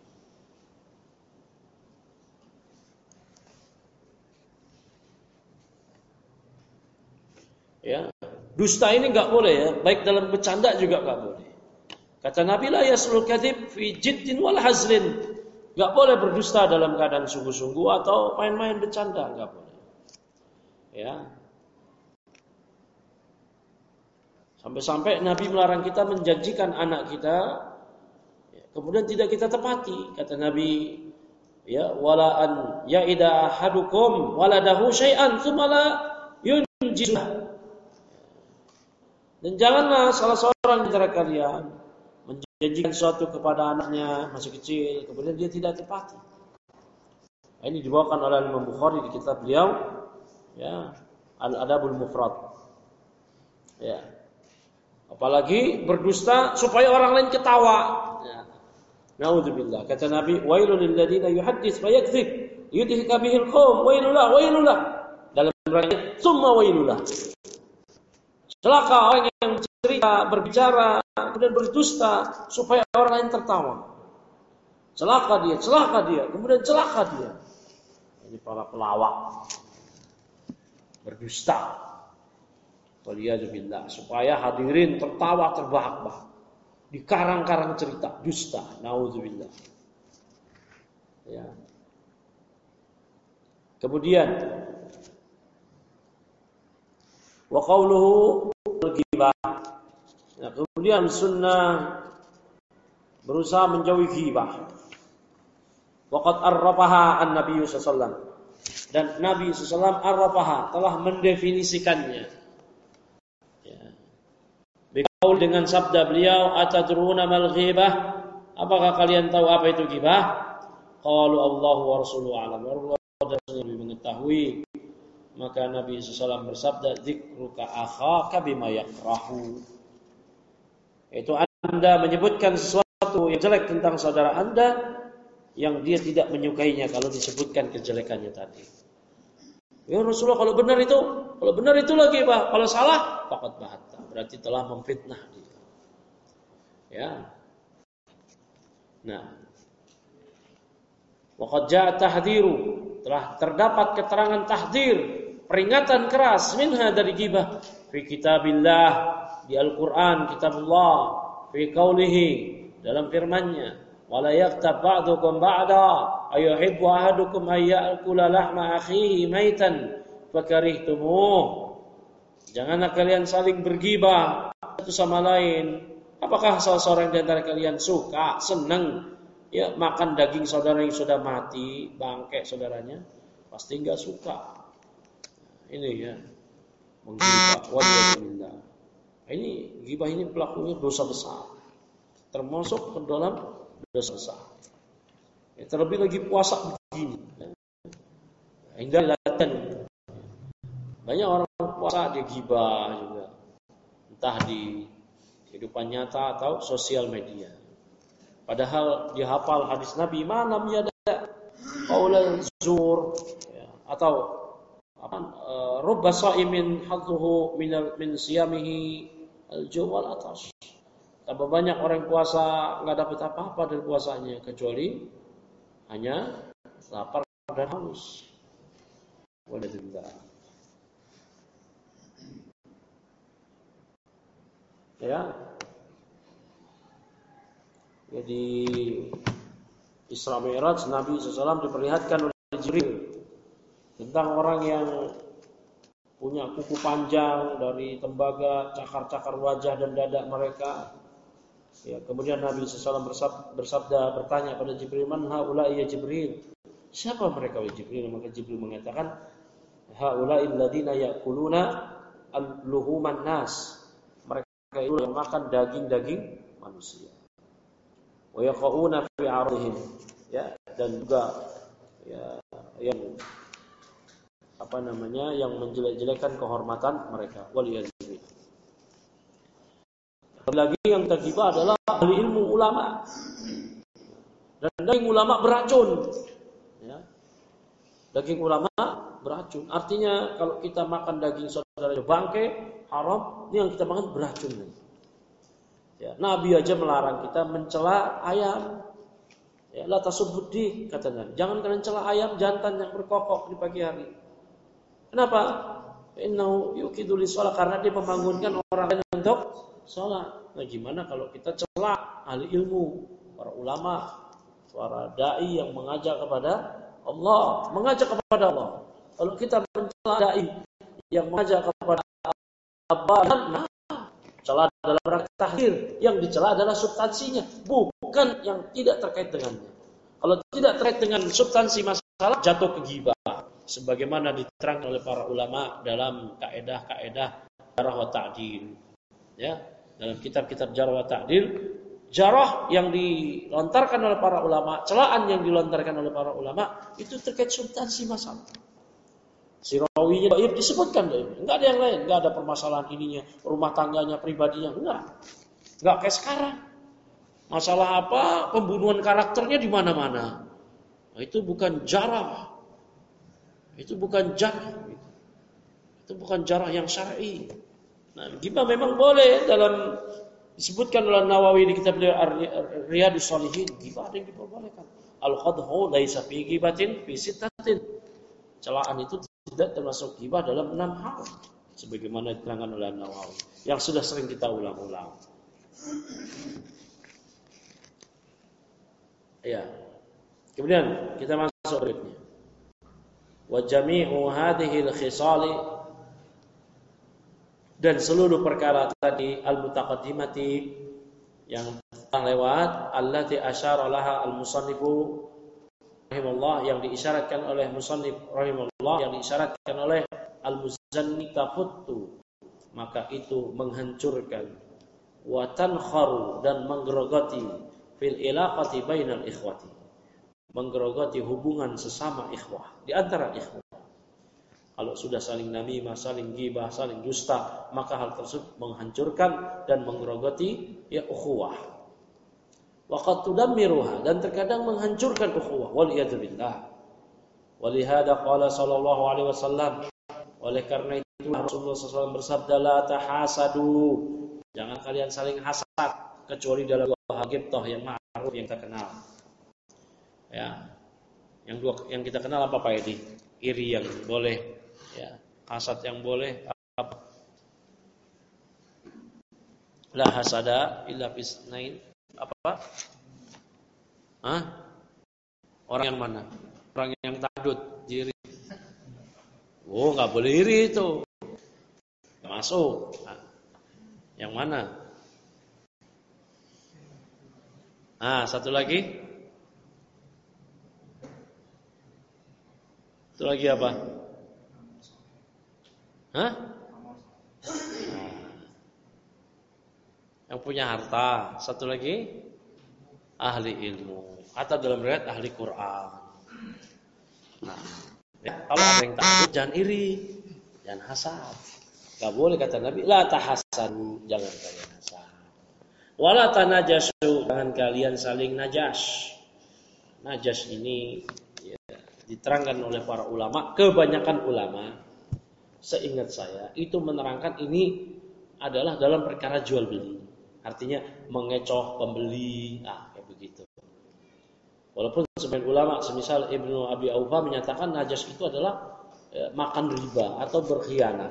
Ya, dusta ini enggak boleh, ya, baik dalam bercanda juga enggak boleh. Kata Nabi, la yaslul kadzib fi jiddin wal hazlin. Enggak boleh berdusta dalam keadaan sungguh-sungguh atau main-main bercanda, enggak boleh. Ya. Sampai-sampai Nabi melarang kita menjanjikan anak kita, ya, kemudian tidak kita tepati. Kata Nabi, ya, wala an ya'ida ahadukum waladahu syai'an tsumma la yunjizuh. Dan janganlah salah seorang antara kalian menjanjikan sesuatu kepada anaknya masih kecil, kemudian dia tidak tepati. Nah, ini dibawakan oleh Imam Bukhari di kitab beliau, ya, Al-Adabul Mufrad. Ya. Apalagi berdusta supaya orang lain ketawa. Ya. Nauzubillah. Kata Nabi, wailul lil ladzina yuhaddits fa yakdzib yudhika bihil qaum, wailullah wailullah. Dalam riwayat summa wailullah. Celaka orang yang cerita, berbicara, kemudian berdusta supaya orang lain tertawa. Celaka dia, celaka dia, kemudian celaka dia. Ini para pelawak berdusta. Waliyadzubillah, supaya hadirin tertawa terbahak-bahak. Dikarang-karang cerita dusta. Nauzubillah. Ya. Kemudian wa qauluhu al-ghibah. Ya, kemudian sunnah berusaha menjauhi ghibah. Waqad arrafaha an-nabiy sallallahu alaihi wasallam. Dan Nabi sallallahu alaihi wasallam arrafaha, telah mendefinisikannya. Ya. Biqaul, dengan sabda beliau, atadruna mal ghibah? Apakah kalian tahu apa itu ghibah? Qalu Allahu wa rasuluhu a'lam. Allah dan lebih mengetahui. Maka Nabi sallallahu alaihi wasallam bersabda, dzikruka akhaka bima yakrahu. Itu Anda menyebutkan sesuatu yang jelek tentang saudara Anda yang dia tidak menyukainya kalau disebutkan kejelekannya tadi. Ya Rasulullah, kalau benar itu, kalau benar itu lagi, Pak. Kalau salah, faqad bahatta, berarti telah memfitnah dia. Ya. Nah, waqad jaa tahdhiru, telah terdapat keterangan tahdzir, peringatan keras minha dari ghibah fi kitabillah, di Al-Qur'an, kitabullah, fi qaulihi, dalam firman-Nya, wala yaqtab ba'dukum ba'da ayuhibbu ahadukum ay ya'kula lahma akhihi maitan fakarihtumuh. Janganlah kalian saling bergibah satu sama lain. Apakah salah seorang di antara kalian suka, senang ya makan daging saudara yang sudah mati, bangkai saudaranya? Pasti enggak suka. Ini ya, menggibah, wajibullah. Ini gibah ini pelakunya dosa besar. Termasuk ke dalam dosa besar. Ya, terlebih lagi puasa begini. Hingga latihan. Banyak orang puasa dia gibah juga. Entah di kehidupan nyata atau sosial media. Padahal dia hafal hadis Nabi, "Mana yada qaulal zur," ya, atau apa rubba shaimin hadzuhu min min siyamihi al-ju' wal atash. Tambah banyak orang puasa nggak dapat apa-apa dari puasanya kecuali hanya lapar dan haus. Walhamdulillah. Ya. Jadi Isra Mi'raj Nabi sallallahu alaihi wasallam diperlihatkan oleh Jibril tentang orang yang punya kuku panjang dari tembaga, cakar-cakar wajah dan dada mereka. Ya, kemudian Nabi sallallahu alaihi wasallam bersabda, bertanya pada Jibril, "Man haula'i ya Jibril?" Siapa mereka wahai Jibril? Maka Jibril mengatakan, "Haula'il ladzina ya'kuluna al-luhuman nas." Mereka itu yang makan daging-daging manusia. Wa yaqauna fi 'ardihim. Ya, dan juga ya yang apa namanya? yang menjelek-jelekan kehormatan mereka. Waliyadzubillah. Lagi yang tergibah adalah ahli ilmu ulama. Dan daging ulama beracun. Ya. Daging ulama beracun. Artinya kalau kita makan daging saudara bangkai haram, ini yang kita makan beracun. Ya, Nabi aja melarang kita mencela ayam. Ya, la tasubbuddih katanya. Jangan kalian cela ayam jantan yang berkokok di pagi hari. Kenapa? Innahu yuqidu lis-shalah, karena dia membangunkan orang lain untuk salat. Nah, gimana kalau kita celak ahli ilmu, para ulama, para dai yang mengajak kepada Allah, mengajak kepada Allah. Kalau kita mencela dai yang mengajak kepada Allah, nah, celah dalam rangka tahdir, yang dicela adalah substansinya, bukan yang tidak terkait dengannya. Kalau tidak terkait dengan substansi masalah, jatuh ke ghibah. Sebagaimana diterangkan oleh para ulama dalam kaedah-kaedah jarh wa ta'dil. Ya, dalam kitab-kitab jarh wa ta'dil, jarh yang dilontarkan oleh para ulama, celaan yang dilontarkan oleh para ulama itu terkait substansi masalah. Si rawinya dhaif disebutkan dhaif, enggak ada yang lain, enggak ada permasalahan ininya, rumah tangganya, pribadinya, enggak. Enggak kayak sekarang. Masalah apa? Pembunuhan karakternya di mana-mana. Nah, itu bukan jarh. Itu bukan jarh. Itu bukan jarh yang syar'i. Nah, ghibah memang boleh dalam disebutkan oleh Nawawi di kitab Riyadhus Shalihin, ghibah ada yang diperbolehkan. Al-qadhu laisa fi ghibatin fi sittatin. Celaan itu tidak termasuk ghibah dalam enam hal, sebagaimana diterangkan oleh Nawawi yang sudah sering kita ulang-ulang. Ya. Kemudian kita masuk berikutnya. Wa jami'u hadhihi al-khisali, dan seluruh perkara tadi al-mutaqaddimati yang telah lewat, allati asyara laha al-musannifu rahimahullah, yang diisyaratkan oleh musannif rahimahullah, yang diisyaratkan oleh al-muzanni, tafuttu, maka itu menghancurkan, wa tankharu, dan menggerogoti, fil ilaqati bainal ikhwati, menggerogoti hubungan sesama ikhwah, di antara ikhwah. Kalau sudah saling namimah, saling ghibah, saling dusta, maka hal tersebut menghancurkan dan menggerogoti ya ukhuwah. Wa qad tudammiruha, dan terkadang menghancurkan ukhuwah, wal iyad billah. Walihada qala sallallahu alaihi wasallam, oleh karena itu Rasulullah shallallahu alaihi wasallam bersabda, la tahasadu, jangan kalian saling hasad, kecuali dalam dua hal ghibtah yang ma'ruf, yang terkenal. Ya, yang dua yang kita kenal apa Pak Edi? Iri yang boleh, ya, hasad yang boleh, apa? La hasada illa fisnain, apa? Hah? Orang yang mana? Orang yang takut, iri. Oh, nggak boleh iri itu. Nggak masuk. Nah, yang mana? Ah, satu lagi. Itu lagi apa? Hah? Nah, yang punya harta. Satu lagi, ahli ilmu. Atau dalam riwayat ahli Quran. Nah, ya, kalau ada yang takut, jangan iri, jangan hasad. Gak boleh kata Nabi, la tahasadu, jangan kalian hasad. Wala tanajasu, jangan kalian saling najas. Najas ini diterangkan oleh para ulama, kebanyakan ulama, seingat saya, itu menerangkan ini adalah dalam perkara jual beli. Artinya mengecoh pembeli, ah kayak begitu. Walaupun sebagian ulama, semisal Ibnu Abi Aufa menyatakan najas itu adalah eh, makan riba atau berkhianat.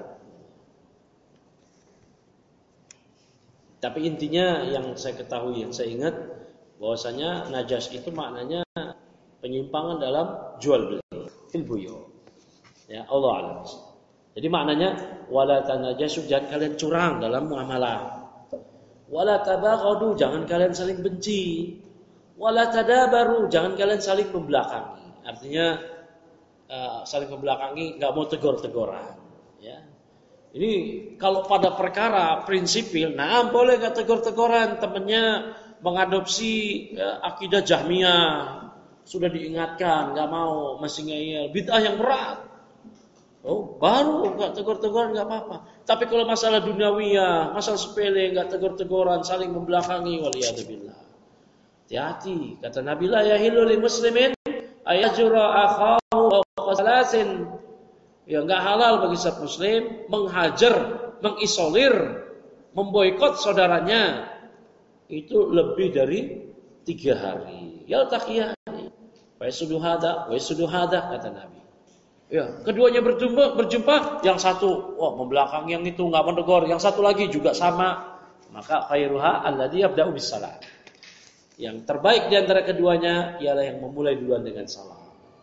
Tapi intinya yang saya ketahui, yang saya ingat, bahwasanya najas itu maknanya penyimpangan dalam jual beli, fil buyu. Ya, Allah alam. Jadi maknanya wala tanajasu, jangan kalian curang dalam muamalah. Wala tabaghadu, jangan kalian saling benci. Wala tadabaru, jangan kalian saling membelakangi. Artinya uh, saling membelakangi, enggak mau tegur-teguran, ya. Ini kalau pada perkara prinsipil, nah boleh enggak tegur-teguran, temannya mengadopsi ya, akidah Jahmiyah. Sudah diingatkan, nggak mau, masih ngeyel, bid'ah yang berat. Oh, baru nggak tegur-teguran nggak apa-apa. Tapi kalau masalah duniawiyah, masalah sepele, nggak tegur-teguran, saling membelakangi, waliyadzubillah. Hati-hati, kata Nabi, la yahilu lil muslimin ayajura akhahu wa salasin. Ya, nggak halal bagi setiap muslim menghajar, mengisolir, memboikot saudaranya itu lebih dari tiga hari. Ya taqiyah. Wa yasuduhada, wa yasuduhada, kata Nabi. Ya, keduanya berjumpa, berjumpa, yang satu, wah, membelakang yang itu, enggak menegur, yang satu lagi juga sama. Maka khairuha alladzi yabda'u bis salam. Yang terbaik di antara keduanya ialah yang memulai duluan dengan salam.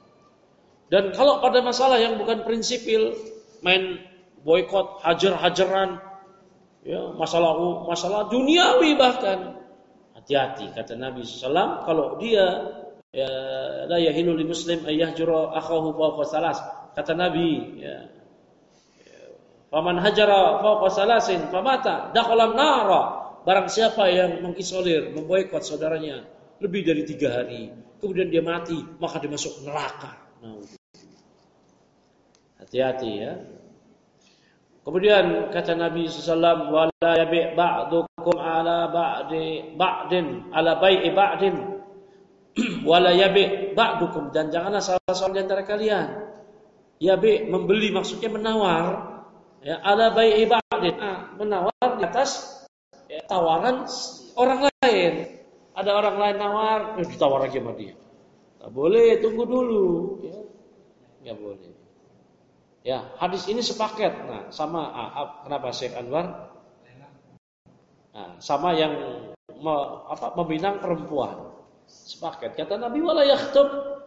Dan kalau pada masalah yang bukan prinsipil, main boikot, hajar-hajaran, ya, masalah masalah duniawi bahkan, hati-hati, kata Nabi sallallahu alaihi wasallam, kalau dia ya la yahilu lil muslim ayyahjura akhahu fawqa salas, kata Nabi, ya, faman hajara fawqa salasin famata dakhala nara, barang siapa yang mengisolir, memboikot saudaranya lebih dari tiga hari, kemudian dia mati, maka dia masuk neraka. Nah, hati-hati ya. Kemudian kata Nabi sallallahu alaihi wasallam, wala yabi' ba'dukum ala ba'di ba'din ala bai'i ba'din wala yabi' ba'dukum, dan janganlah salah seorang di antara kalian yabi', membeli, maksudnya menawar, ya, ala bai'i ba'din, ah, menawar di atas ya, tawaran orang lain. Ada orang lain nawar, eh, ditawar lagi sama dia. Tak boleh, tunggu dulu, ya. Enggak boleh. Ya, hadis ini sepaket. Nah, sama ah, kenapa Syekh Anwar? Nah, sama yang me, apa meminang perempuan. Sepaket. Kata Nabi, wala yakhtub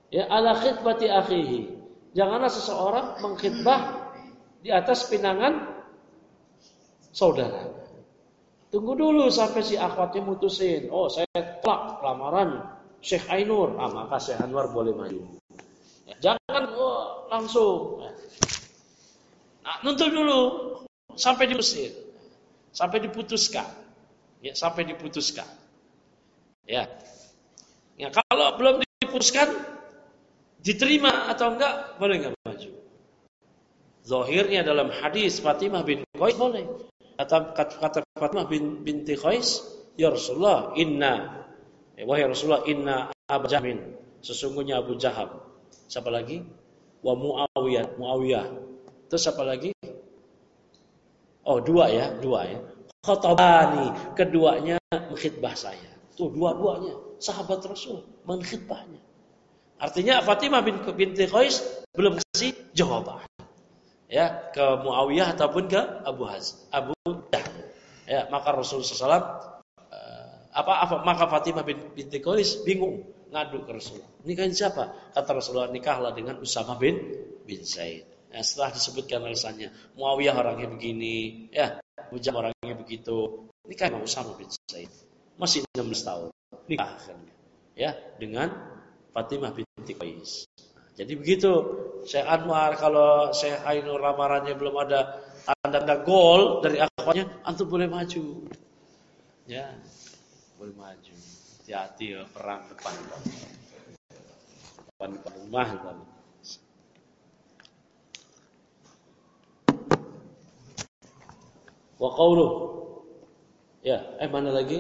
Ya, ala khitbati akhihi. Janganlah seseorang mengkhitbah di atas pinangan saudara. Tunggu dulu sampai si akhwatnya mutusin. Oh, saya tolak lamaran Syekh Ainur. Ah, maka Syekh Anwar boleh maju. Ya, jangan oh, langsung. Nah, nuntut dulu sampai diusir, sampai diputuskan. Ya, sampai diputuskan. Ya. Ya, kalau belum diputuskan, diterima atau enggak, boleh enggak maju. Zahirnya dalam hadis Fatimah bin Qais boleh. Kata, kata Fatimah bin binti Qais, ya Rasulullah, inna, eh, wahai Rasulullah, inna Abu Jahmin, sesungguhnya Abu Jaham. Siapa lagi? Wa Muawiyah, Muawiyah. Terus siapa lagi? Oh, dua ya, dua ya. Khatabani, keduanya mengkhitbah saya. Tuh dua-duanya sahabat Rasul mengkhitbahnya. Artinya Fatimah bin binti Qais belum kasih jawaban. Ya, ke Muawiyah ataupun ke Abu Haz, Abu Jahl. Ya, maka Rasulullah shallallahu alaihi wasallam apa, apa maka Fatimah bin binti Qais bingung ngadu ke Rasulullah. Nikahin siapa? Kata Rasulullah, nikahlah dengan Usama bin bin Zaid. Ya, setelah disebutkan alasannya, Muawiyah orangnya begini, ya, Abu Jahl orangnya begitu. Nikah dengan Usama bin Zaid. Masih enam belas tahun. Nikah akhirnya. Ya, dengan Fatimah binti Qais. Jadi begitu, Syekh Anwar kalau Syekh Ainur lamarannya belum ada tanda-tanda gol dari akhwatnya, antum boleh maju. Ya, boleh maju. Hati-hati ya, perang depan. Depan depan rumah kan. Wa qauluh. Ya, eh mana lagi?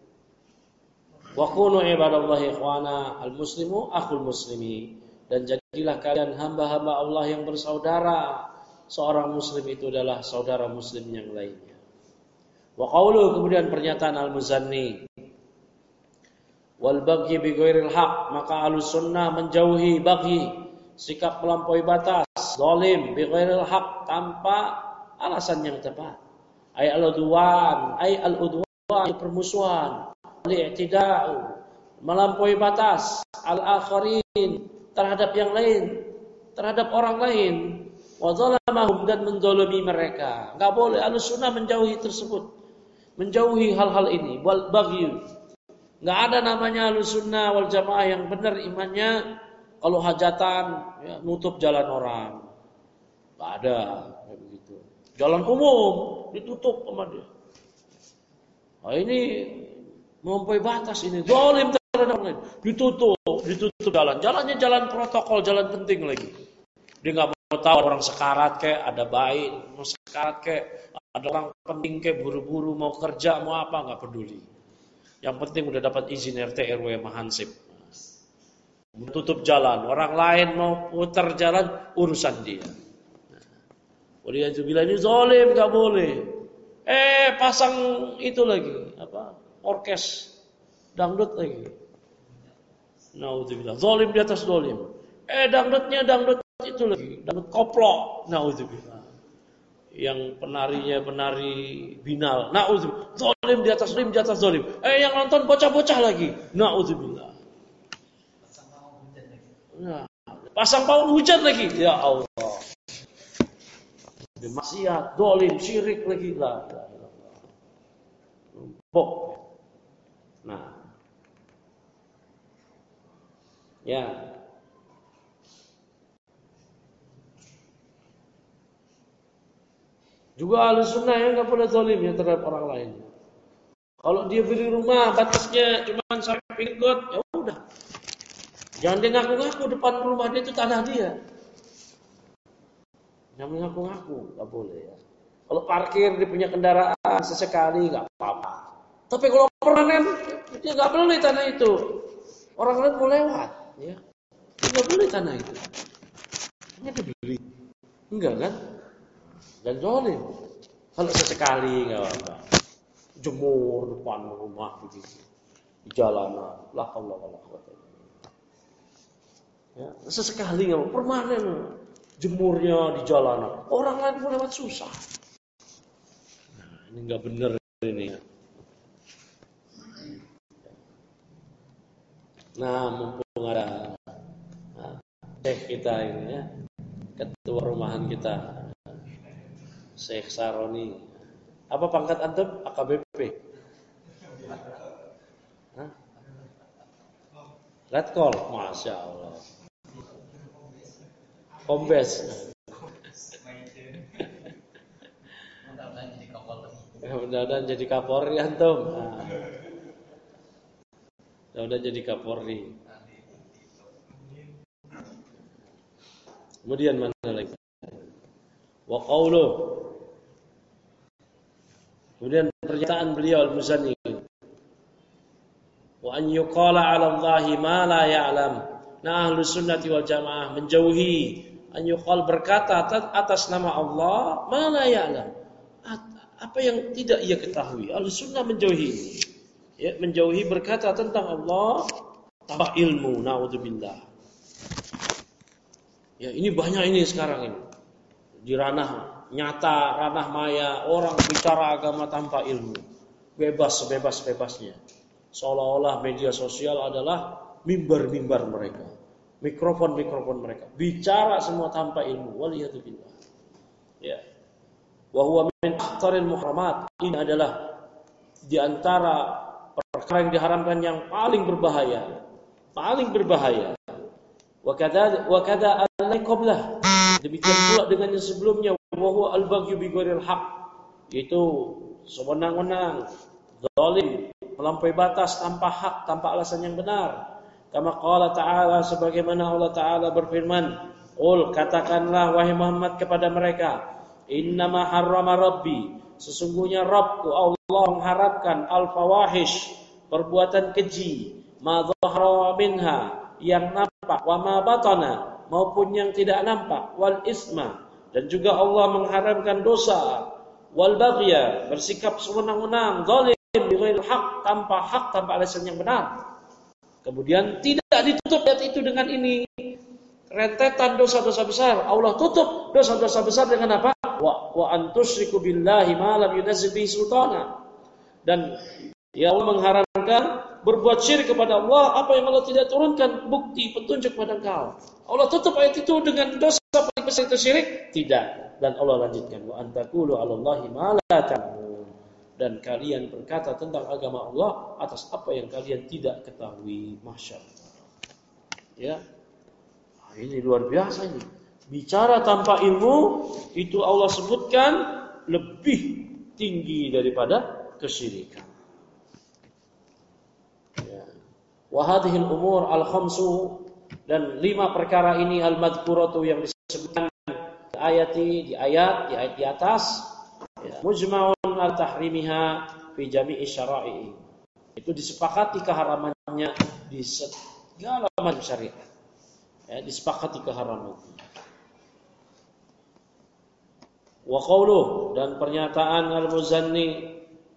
Wa kunu ibadallahi ikhwana, al-muslimu akhul muslimi. Dan jadilah kalian hamba-hamba Allah yang bersaudara. Seorang muslim itu adalah saudara muslim yang lainnya. Wa qawlu, kemudian pernyataan Al-Muzanni. Wal baghi bi ghairil haq, maka Ahlus Sunnah menjauhi baghi, sikap melampaui batas, zalim bi ghairil haq, tanpa alasan yang tepat. Ay al-udwan, ay al-udwan, permusuhan, al-i'tida'u, melampaui batas, al-akharin, terhadap yang lain, terhadap orang lain, wa zalamahum, dan menzalimi mereka. Enggak boleh. Ahlus Sunnah menjauhi tersebut, menjauhi hal-hal ini. Wal baghi, enggak ada namanya Ahlus Sunnah wal Jamaah yang benar imannya kalau hajatan ya, nutup jalan orang. Enggak ada kayak begitu. Jalan umum ditutup sama dia. Nah, ini melampaui batas, ini zalim terhadap orang lain. Ditutup ditutup jalan, jalannya jalan protokol, jalan penting lagi. Dia nggak mau tahu orang sekarat kayak ada bayi, mau sekarat kayak ada orang penting kayak buru-buru mau kerja mau apa, nggak peduli. Yang penting udah dapat izin R T R W Mahansip. Tutup jalan, orang lain mau putar jalan urusan dia. Kemudian itu bilang ini zalim, nggak boleh. Eh pasang itu lagi apa orkes dangdut lagi. Naudzubillah, zalim di atas zalim. Eh dangdutnya dangdut itu lagi, dangdut koplo. Naudzubillah. Yang penarinya penari binal. Naudzubillah, zalim di atas zalim di atas zalim. Eh yang nonton bocah-bocah lagi. Naudzubillah. Nah, pasang pawang hujan lagi. Ya Allah. Maksiat, zalim, syirik lagi lah. Numpuk. Nah. Ya. Juga Ahlus Sunnah yang nggak boleh zalim yang terhadap orang lain. Kalau dia beli rumah batasnya cuma sampai pinggir got, ya udah. Jangan dia ngaku-ngaku depan rumah dia itu tanah dia. Jangan ngaku-ngaku, nggak boleh ya. Kalau parkir dia punya kendaraan sesekali nggak apa-apa. Tapi kalau permanen dia nggak boleh tanah itu. Orang lain mau lewat. Ya, nggak boleh tanah itu. Ini dibeli, enggak kan? Dan zalim. Kalau sesekali nggak apa-apa. Jemur depan rumah begitu, di jalanan. La haula wala quwwata illa billah. Ya, sesekali nggak permanen. Jemurnya di jalanan. Orang lain mau lewat susah. Nah, ini nggak benar ini. Nah, mumpung ada Syekh kita ini ya, ketua rumahan kita, Syekh Saroni. Apa pangkat antum? A K B P. Hah? Letkol, masya Allah. Kombes. Mudah-mudahan jadi Kapolri antum. Nah. Mudah-mudahan jadi Kapolri. Kemudian mana lagi? Wa qauluh. Kemudian pernyataan beliau Al-Muzanni. Wa an yuqala 'ala Allahi ma la ya'lam. Nah, Ahlus Sunnati wal Jamaah menjauhi an yuqal berkata atas nama Allah ma la ya'lam. Apa yang tidak ia ketahui. Ahlus Sunnah menjauhi. Ya, menjauhi berkata tentang Allah tanpa ilmu. Naudzubillah. Ya, ini banyak ini sekarang ini. Di ranah nyata, ranah maya, orang bicara agama tanpa ilmu. Bebas sebebas-bebasnya. Seolah-olah media sosial adalah mimbar-mimbar mereka. Mikrofon-mikrofon mereka. Bicara semua tanpa ilmu. Waliyatubillah. Ya. Wa huwa min akhtaril muhramat. Ini adalah di antara perkara yang diharamkan yang paling berbahaya. Paling berbahaya. Wa kadza wa kadza alai qablah. Demikian pula dengan yang sebelumnya, wa huwa al-baghyu bi ghairil haqq, yaitu sewenang-wenang, zalim, melampaui batas tanpa hak, tanpa alasan yang benar. Kama qala ta'ala, sebagaimana Allah Ta'ala berfirman, qul, katakanlah wahai Muhammad kepada mereka, innama harrama rabbi, sesungguhnya Rabbku Allah mengharapkan al-fawahish, perbuatan keji, ma dhahara minha, yang nampak, wa ma batana, maupun yang tidak nampak, wal isma, dan juga Allah mengharamkan dosa, wal baghya, bersikap sewenang-wenang, zalim bighairil haq, tanpa hak, tanpa alasan yang benar. Kemudian tidak ditutup ayat itu dengan ini, rentetan dosa-dosa besar. Allah tutup dosa-dosa besar dengan apa? Wa wa antusyriku billahi ma lam yunzil bihi sultana. Dan ya Allah mengharamkan berbuat syirik kepada Allah apa yang Allah tidak turunkan bukti petunjuk pada engkau. Allah tutup ayat itu dengan dosa paling besar itu syirik? Tidak. Dan Allah lanjutkan, wa antaqulu 'alallahi ma la ta'lamun. Dan kalian berkata tentang agama Allah atas apa yang kalian tidak ketahui. Masya Allah. Ya. Nah, ini luar biasa ini. Bicara tanpa ilmu itu Allah sebutkan lebih tinggi daripada kesyirikan. Wa hadhil umur al-khamsu, dan lima perkara ini al-madhkuratu yang disebutkan di ayat di ayat di ayat di atas, ya, mujma'un al-tahrimiha fi jami'i syara'i. Itu disepakati keharamannya di segala macam syariat. Ya, disepakati keharamannya. Wa qauluh, dan pernyataan Al-Muzanni,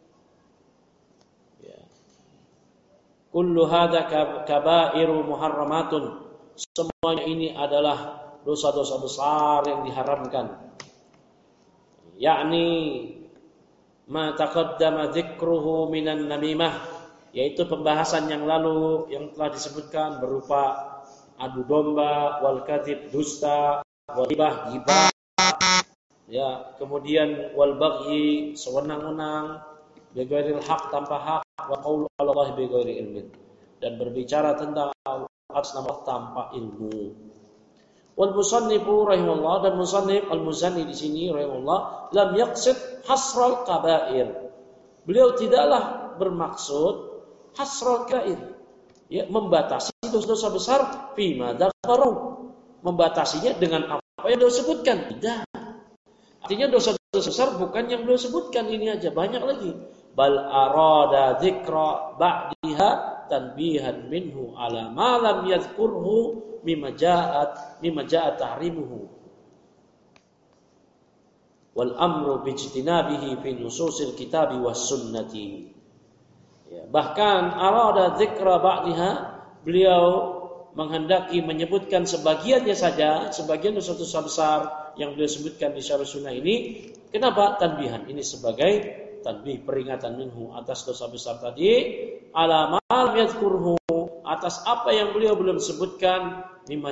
kullu hadza kabairu muharramatun, semuanya ini adalah dosa-dosa besar yang diharamkan. Yakni ma taqaddama dzikruhu minan namimah, yaitu pembahasan yang lalu yang telah disebutkan berupa adu domba, wal kadzib, dusta, wal ghibah, ghibah, ya, kemudian wal baghi, sewenang-wenang, bi ghairil haq, tanpa hak, wa qaulu Allah bi ghairi ilmin, dan berbicara tentang atas nama tanpa ilmu. Wal musannifu rahimahullah, dan musannif Al-Muzanni di sini rahimahullah lam yaqsid hasral kabair. Beliau tidaklah bermaksud hasral kabair, ya, membatasi dosa-dosa besar fima dzakaru, membatasinya dengan apa yang beliau sebutkan. Tidak. Artinya dosa-dosa besar bukan yang beliau sebutkan ini aja, banyak lagi. Bal arada dzikra ba'diha tanbihan minhu ala ma lam yadhkurhu mimma ja'at mimma ja'at tahrimuhu wal amru bijtinabihi fi nususil kitabi was sunnati. Ya, bahkan arada dzikra ba'diha, beliau menghendaki menyebutkan sebagiannya saja, sebagian dosa-dosa besar yang beliau sebutkan di syarah sunnah ini. Kenapa? Tanbihan, ini sebagai tanbih, peringatan minhu, atas dosa besar tadi, ala ma lam yadhkurhu, atas apa yang beliau belum sebutkan, mimma ja'at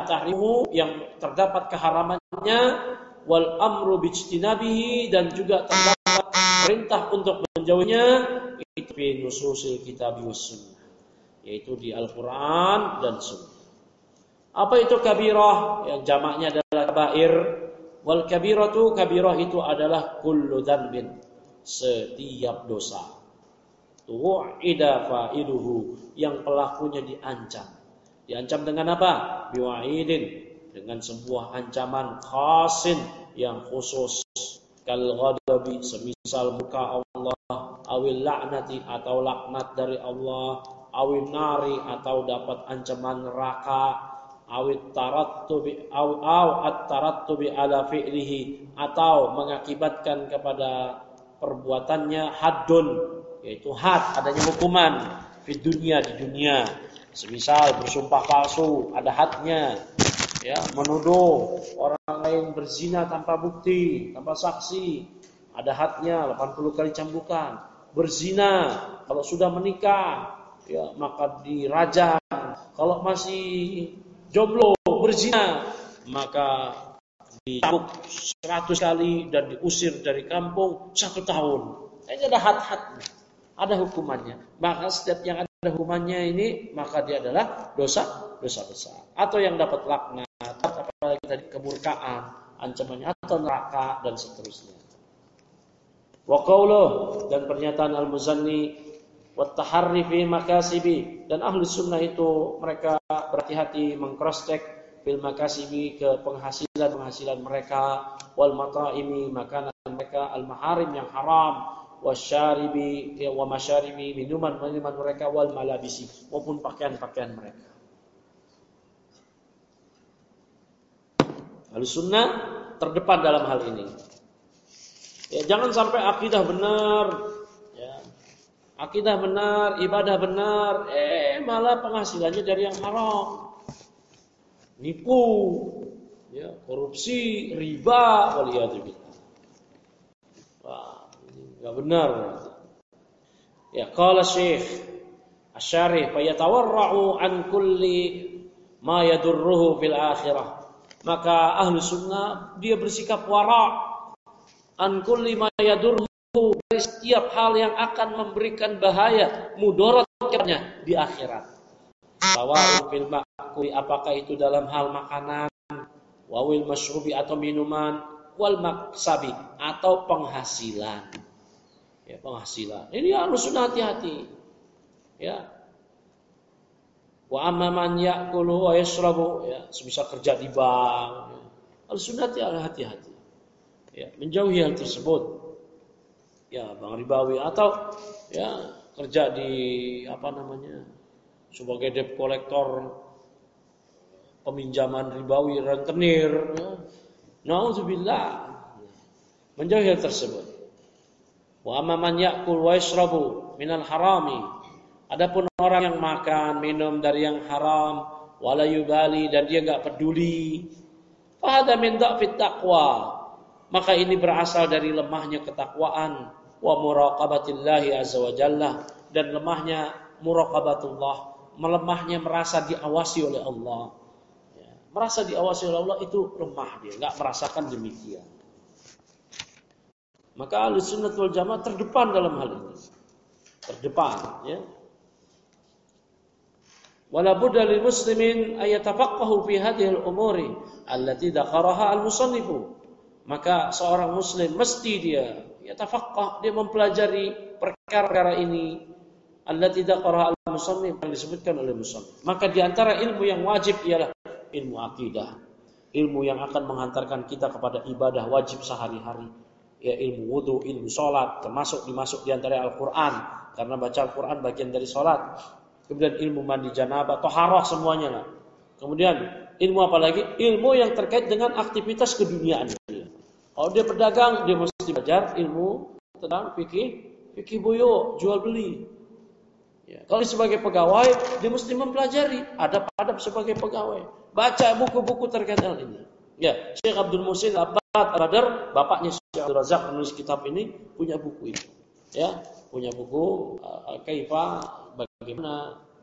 tahrimuhu yang terdapat keharamannya, wal amru bijtinabihi dan juga terdapat perintah untuk menjauhinya, itu fi nususil kitab was sunnah, yaitu di Al-Qur'an dan Sunnah. Apa itu kabirah? Yang jamaknya adalah kabair. Wal kabiratu, kabirah itu adalah kullu dzambin, setiap dosa. Tu'ida fa'iluhu, yang pelakunya diancam. Diancam dengan apa? Biwa'idin, dengan sebuah ancaman khasin yang khusus. Kal ghadabi, semisal muka Allah, awil la'nati, atau laknat dari Allah, awil nari, atau dapat ancaman neraka, awil tarattubi aw aw at-tarattubi ala fi'lihi, atau mengakibatkan kepada perbuatannya haddun, yaitu had, adanya hukuman di dunia di dunia. Semisal bersumpah palsu, ada hadnya. Ya, menuduh orang lain berzina tanpa bukti, tanpa saksi, ada hadnya, delapan puluh kali cambukan. Berzina, kalau sudah menikah, ya maka dirajam. Kalau masih jomblo berzina, maka dicambuk seratus kali dan diusir dari kampung satu tahun. Ini ada had-hadnya, ada hukumannya. Maka setiap yang ada hukumannya ini, maka dia adalah dosa, dosa besar. Atau yang dapat laknat, apalagi tadi kemurkaan, ancamannya atau neraka dan seterusnya. Wa qauluh, dan pernyataan al-Muzanni, wa taharri fi makasibi, dan ahli sunnah itu mereka berhati-hati mengcross-check fil makasibi, ke penghasilan-penghasilan mereka, wal mata'imi, makanan mereka, al-maharim yang haram, wasyaribi, ya, wa masyaribi, minuman-minuman mereka, wal malabisi, maupun pakaian-pakaian mereka. Ahlussunnah terdepan dalam hal ini. Ya, jangan sampai akidah benar, ya, akidah benar, ibadah benar, eh malah penghasilannya dari yang haram, nipu, ya, korupsi, riba, waliyadzubillah. Wah, ini enggak benar. Ya, qala Syekh Asy-Syarih, fayatawarra'u an kulli ma yadurruhu fil akhirah. Maka ahlu sunnah dia bersikap wara' an kulli ma yadurruhu, dari setiap hal yang akan memberikan bahaya, mudarat kepadanya di akhirat. Sawa'un fil ma'kuli, apakah itu dalam hal makanan, wawil masyrubi, atau minuman, wal maksabi, atau penghasilan. Ya, penghasilan. Ini ahlu sunnah hati-hati. Ya. Wa amma man ya'kulu wa yashrabu, ya, semisal kerja di bank, ya. Al-sunnah hati-hati. Ya, menjauhi hal tersebut. Ya, bank ribawi, atau ya kerja di apa namanya? Sebagai debt collector, peminjaman ribawi, rentenir, ya. Nauzubillah. Menjauhi hal tersebut. Wa amma man ya'kul wa yashrabu minal harami, adapun orang yang makan, minum dari yang haram, wala yubali, dan dia enggak peduli, fa hadza min dha'fit taqwa, maka ini berasal dari lemahnya ketakwaan, wa muraqabatillahi azza wa jalla, dan lemahnya muraqabatullah, melemahnya merasa diawasi oleh Allah. Ya, merasa diawasi oleh Allah itu lemah, dia enggak merasakan demikian. Maka Ahlussunnah wal Jamaah terdepan dalam hal ini. Terdepan, ya. Wala budda lil muslimin ay yatafaqqahu fi hadhihi al-umuri allati dzakaraha al-musannifu. Maka seorang muslim mesti dia yatafaqqah, dia mempelajari perkara-perkara ini allati dzakaraha al-musannif, yang disebutkan oleh musannif. Maka di antara ilmu yang wajib ialah ilmu akidah. Ilmu yang akan menghantarkan kita kepada ibadah wajib sehari-hari. Ya, ilmu wudu, ilmu salat, termasuk dimasuk di antara Al-Qur'an, karena baca Al-Qur'an bagian dari salat. Kemudian ilmu mandi janabah, taharah, semuanya lah. Kemudian ilmu apa lagi? Ilmu yang terkait dengan aktivitas keduniaan dia. Kalau dia pedagang, dia mesti belajar ilmu tentang fikih, fikih buyu, jual beli. Ya, kalau sebagai pegawai, dia mesti mempelajari adab-adab sebagai pegawai. Baca buku-buku terkait hal ini. Ya, Syekh Abdul Muhsin Abbad Al-Badr, bapaknya Syekh Abdul Razak penulis kitab ini, punya buku itu. Ya, punya buku uh, Kaifa, bagaimana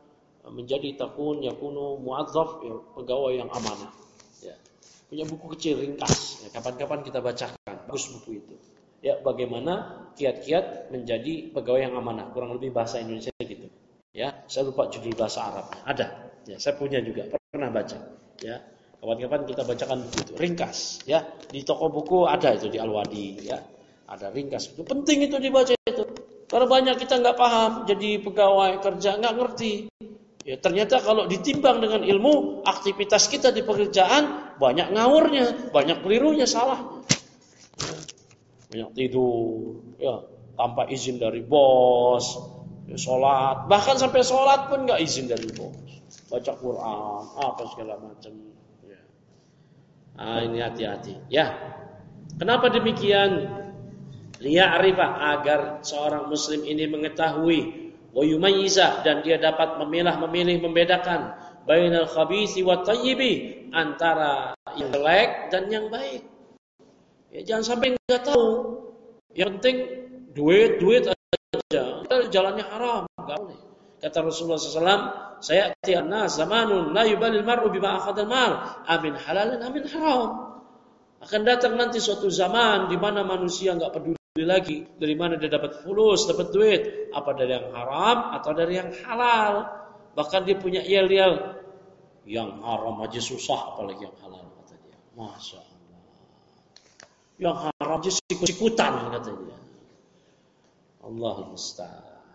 menjadi takun yakunu muadzaf, ya, pegawai yang amanah. Ya. Punya buku kecil ringkas, ya, kapan-kapan kita bacakan, bagus buku itu. Ya, bagaimana kiat-kiat menjadi pegawai yang amanah, kurang lebih bahasa Indonesia gitu. Ya, saya lupa judul bahasa Arabnya. Ada. Ya, saya punya juga, pernah baca. Ya. Kapan-kapan kita bacakan buku itu, ringkas. Ya, di toko buku ada itu di Al-Wadi. Ya, ada ringkas. Itu penting itu dibaca itu. Karena banyak kita nggak paham, jadi pegawai kerja nggak ngerti. Ya, ternyata kalau ditimbang dengan ilmu, aktivitas kita di pekerjaan banyak ngawurnya, banyak kelirunya, salah. Ya, banyak tidur, ya, tanpa izin dari bos, ya, sholat, bahkan sampai sholat pun nggak izin dari bos, baca Quran, apa segala macam. Ya. Nah, ini hati-hati. Ya, kenapa demikian? Liya'rifah, agar seorang muslim ini mengetahui, wa yumayyiza, dan dia dapat memilah, memilih, membedakan bainal khabisi wat thayyibi, antara yang jelek dan yang baik. Ya, jangan sampai enggak tahu. Yang penting duit, duit aja. Jalannya haram, enggak boleh. Kata Rasulullah shallallahu alaihi wasallam, sayati an-nas zamanun la yubalil mar'u bima akhadha al-mal, amin halalin amin haram. Akan datang nanti suatu zaman di mana manusia enggak peduli lagi dari mana dia dapat fulus, dapat duit, apa dari yang haram atau dari yang halal. Bahkan dia punya yel-yel, yang haram aja susah apalagi yang halal, kata dia. Masya Allah. Yang haram aja sikut-sikutan, kata dia. Allahul musta'an.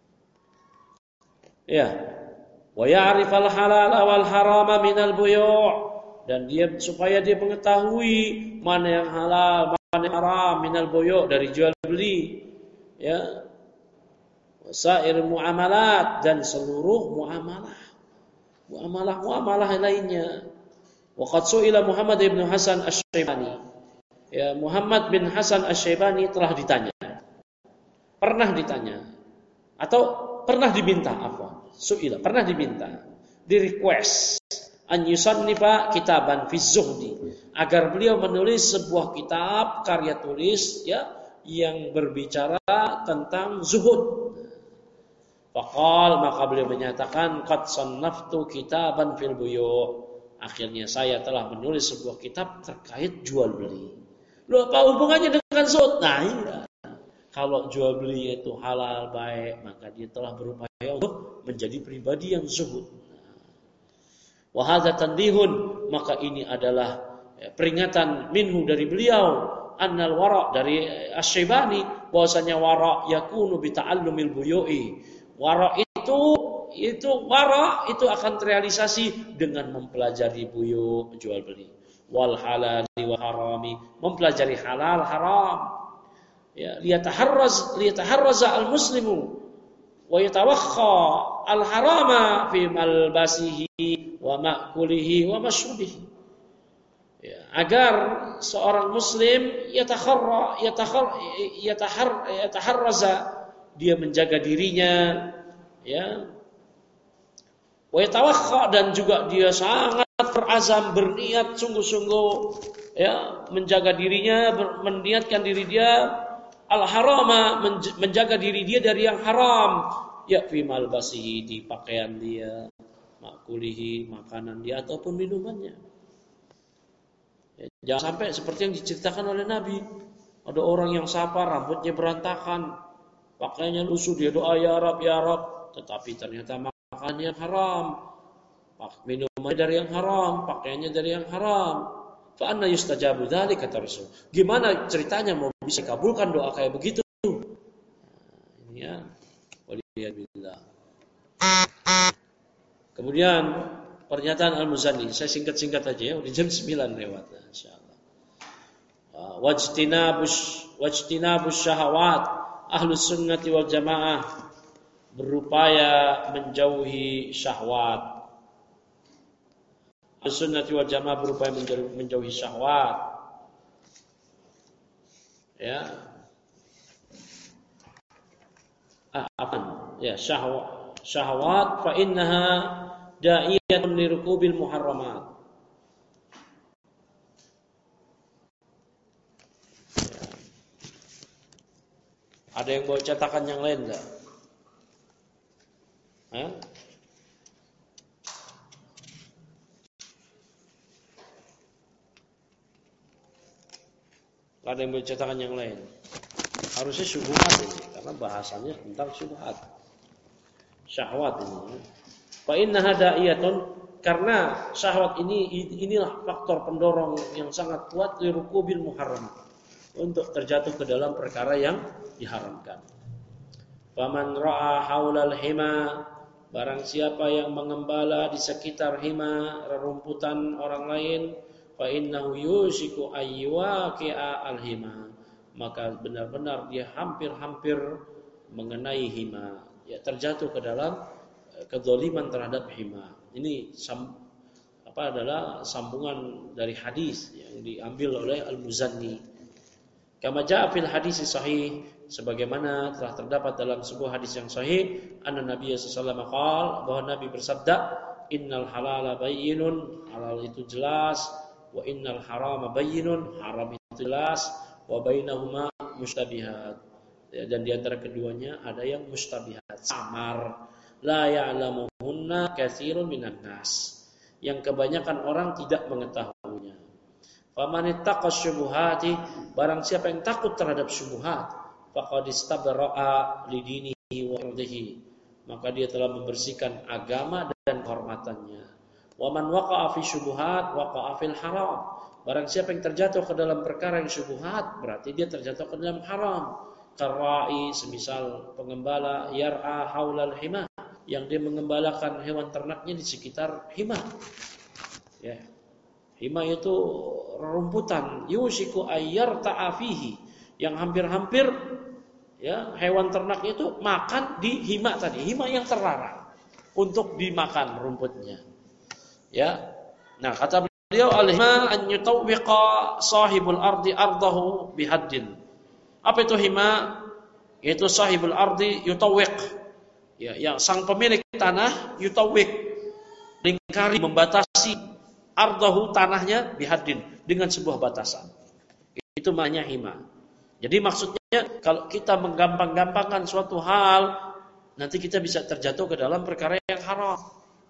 Ya. Wa ya'rifal halal wal harama minal buyu', dan dia supaya dia mengetahui mana yang halal, mana yang haram, minal buyu', dari jual beli, ya, wasair muamalat, dan seluruh muamalah, muamalah muamalah lainnya. Waqad su'ila Muhammad bin Hasan Asy-Syaibani, ya, Muhammad bin Hasan Asy-Syaibani telah ditanya, pernah ditanya, atau pernah diminta, apa? Su'ila, pernah diminta, di request an yusannifa kitaban fi zuhdi, agar beliau menulis sebuah kitab karya tulis, ya, yang berbicara tentang zuhud. Faqal, maka beliau menyatakan, qad sannaftu kitaban fil buyu', akhirnya saya telah menulis sebuah kitab terkait jual beli. Loh, apa hubungannya dengan zuhud? Nah, iya. Kalau jual beli itu halal, baik, maka dia telah berupaya untuk menjadi pribadi yang zuhud. Wa hadza tandihun, maka ini adalah peringatan minhu, dari beliau, annal wara', dari Asy-Syaibani, bahwasanya wara' yakunu bi ta'allumil buyu'i. Wara' itu itu wara' itu akan terrealisasi dengan mempelajari buyu', jual beli. Wal halali wa harami, mempelajari halal haram. Ya, liyataharraz liyataharraza al-muslimu wa yatawakha al-harama fi malbasihi wa ma'kulihi wa mashrubihi. Ya, agar seorang muslim yatakharra yatakhar yatahar yataharraza, dia menjaga dirinya, ya, wa yatawakha, dan juga dia sangat berazam, berniat sungguh-sungguh, ya, menjaga dirinya, meniatkan diri dia al-harama, menjaga diri dia dari yang haram, ya, fi malbasihi, di pakaian dia, makulihi, makanan dia ataupun minumannya. Ya, jangan sampai seperti yang diceritakan oleh Nabi, ada orang yang safar, rambutnya berantakan, pakaiannya lusuh, dia doa ya Rab ya Rab, tetapi ternyata makanannya haram, minumannya dari yang haram, pakaiannya dari yang haram. Fa anna yustajabu dzalik, kata Rasul. Gimana ceritanya mau bisa kabulkan doa kayak begitu? Ini ya, waliyadillah. Kemudian pernyataan Al-Muzani, saya singkat-singkat aja ya, udah jam sembilan lewat, insyaallah. Wajtinabus wajtinabus syahawat, ahlus sunnati wal jamaah berupaya menjauhi syahwat. Sunnati wal jamaah berupaya menjauhi, menjauhi syahwat. Ya. Ah, apa? Ya, syahwat. Syahwat fa innaha da'iyatun lirukubil muharramat. Ya. Ada yang bawa cetakan yang lain enggak? Hah? ada yang bercetakan yang lain. Harusnya syubhat ini, karena bahasanya tentang syubhat. Syahwat ini. Fa innaha da'iyatun, karena syahwat ini inilah faktor pendorong yang sangat kuat lirukubil muharram, untuk terjatuh ke dalam perkara yang diharamkan. Faman ra'a haulal hima, barang siapa yang mengembala di sekitar hima, rerumputan orang lain, fa innahu yushiku ayywaqi'a al-hima, maka benar-benar dia hampir-hampir mengenai hima, ya terjatuh ke dalam kezaliman terhadap hima. Ini sam, apa adalah sambungan dari hadis yang diambil oleh Al-Muzanni. Kama jaa fil hadis sahih, sebagaimana telah terdapat dalam sebuah hadis yang sahih, anna Nabi sallallahu alaihi wasallam qaal, bahwa Nabi bersabda, innal halala bayyinun, halal itu jelas, wa innal harama bayyinun, haram itu jelas, wa bainahuma mustabihat, ya, dan di antara keduanya ada yang mustabihat, samar, la ya'lamuhunna katsirun minan nas, yang kebanyakan orang tidak mengetahuinya. Faman ittaqa syubuhati, barang siapa yang takut terhadap syubhat, faqad istabra'a lidinihi wa irdihi, maka dia telah membersihkan agama dan kehormatannya. Wa man waqa'a fi syubuhat waqa'a fil haram, barang siapa yang terjatuh ke dalam perkara yang syubhat, berarti dia terjatuh ke dalam haram. Karai, semisal pengembala, yar'a haulal hima, yang dia mengembalakan hewan ternaknya di sekitar hima. Ya. Hima itu rerumputan, yushiku ayyar ta'afihi, yang hampir-hampir, ya, hewan ternak itu makan di hima tadi, hima yang terlarang untuk dimakan rumputnya. Ya. Nah, kata beliau, al-hima an yutawwiqa sahibul ardi ardahu bihaddin. Apa itu hima? Yaitu sahibul ardi yutawwiq, ya, yang sang pemilik tanah, yutawwiq, lingkari, membatasi, ardahu, tanahnya, bihaddin, dengan sebuah batasan. Itu maknanya hima. Jadi maksudnya kalau kita menggampang-gampangkan suatu hal, nanti kita bisa terjatuh ke dalam perkara yang haram.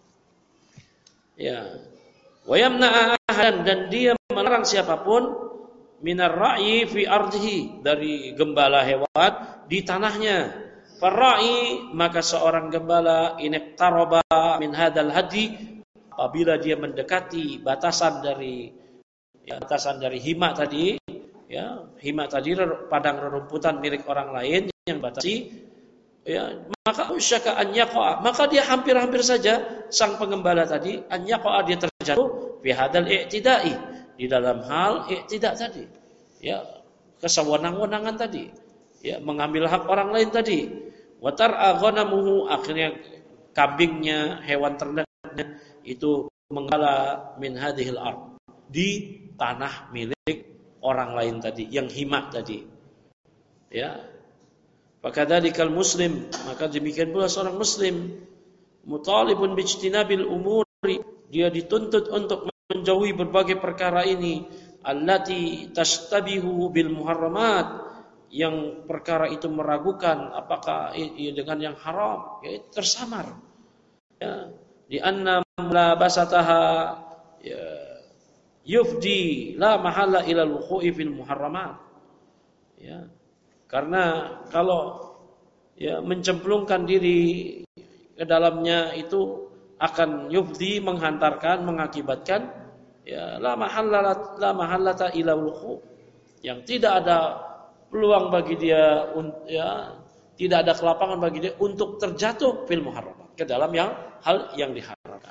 Ya. Wa yamna'a ahadan, dan dia melarang siapapun minar ra'yi fi ardihi, dari gembala hewan di tanahnya. Farra'i, maka seorang gembala, inaqtaraba min hadzal hadi, apabila dia mendekati batasan dari, ya, batasan dari hima tadi, ya, hima tadi padang rerumputan milik orang lain yang batasi, ya, maka usyaka an yaqa, maka dia hampir-hampir saja sang pengembala tadi an yaqa, dia terjatuh fi hadzal i'tidai, di dalam hal i'tida tadi, ya, kesewenang-wenangan tadi, ya, mengambil hak orang lain tadi. Wa tar'a ghanamuhu, akhirnya kambingnya, hewan ternaknya itu menggala min hadhil ard, di tanah milik orang lain tadi, yang hima tadi. Ya. Fakadzalikal muslim, maka demikian pula seorang muslim, mutalibun bijtinabil umuri, dia dituntut untuk menjauhi berbagai perkara ini, allati tashtabihu bil muharramat, yang perkara itu meragukan apakah ia dengan yang haram, ya, tersamar. Ya. Di anna mulabasataha, ya, yufdi la mahalla ila al-wuqu'i fil muharramat. Ya. Karena kalau, ya, mencemplungkan diri ke dalamnya itu akan yufdi, menghantarkan, mengakibatkan, ya, la mahalla la mahallata ila al-wuqu', yang tidak ada peluang bagi dia, ya, tidak ada kelapangan bagi dia untuk terjatuh fil muharramat, ke dalam yang hal yang diharamkan.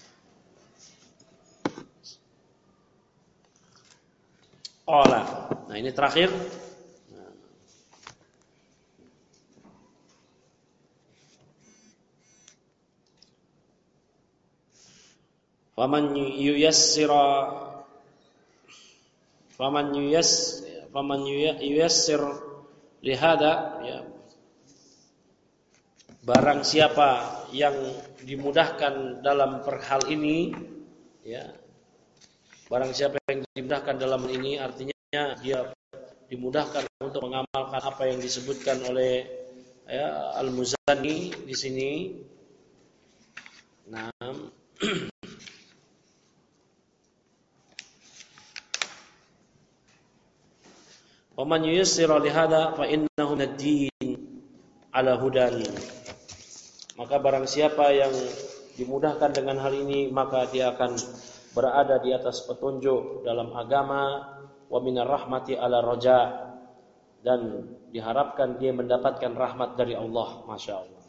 Qala. Nah, ini terakhir. Nah. Faman yuyassira faman yuyass faman yuyassir lihada, ya, barang siapa yang dimudahkan dalam perhal ini, ya, barang siapa yang dimudahkan dalam ini, artinya dia dimudahkan untuk mengamalkan apa yang disebutkan oleh, ya, Al-Muzanni di sini. Nah, Wa man yuyassira li hadza fa innahu ad-din ala hudan. Maka barang siapa yang dimudahkan dengan hal ini, maka dia akan berada di atas petunjuk dalam agama. Wa minar rahmati ala raja, dan diharapkan dia mendapatkan rahmat dari Allah. Masya Allah.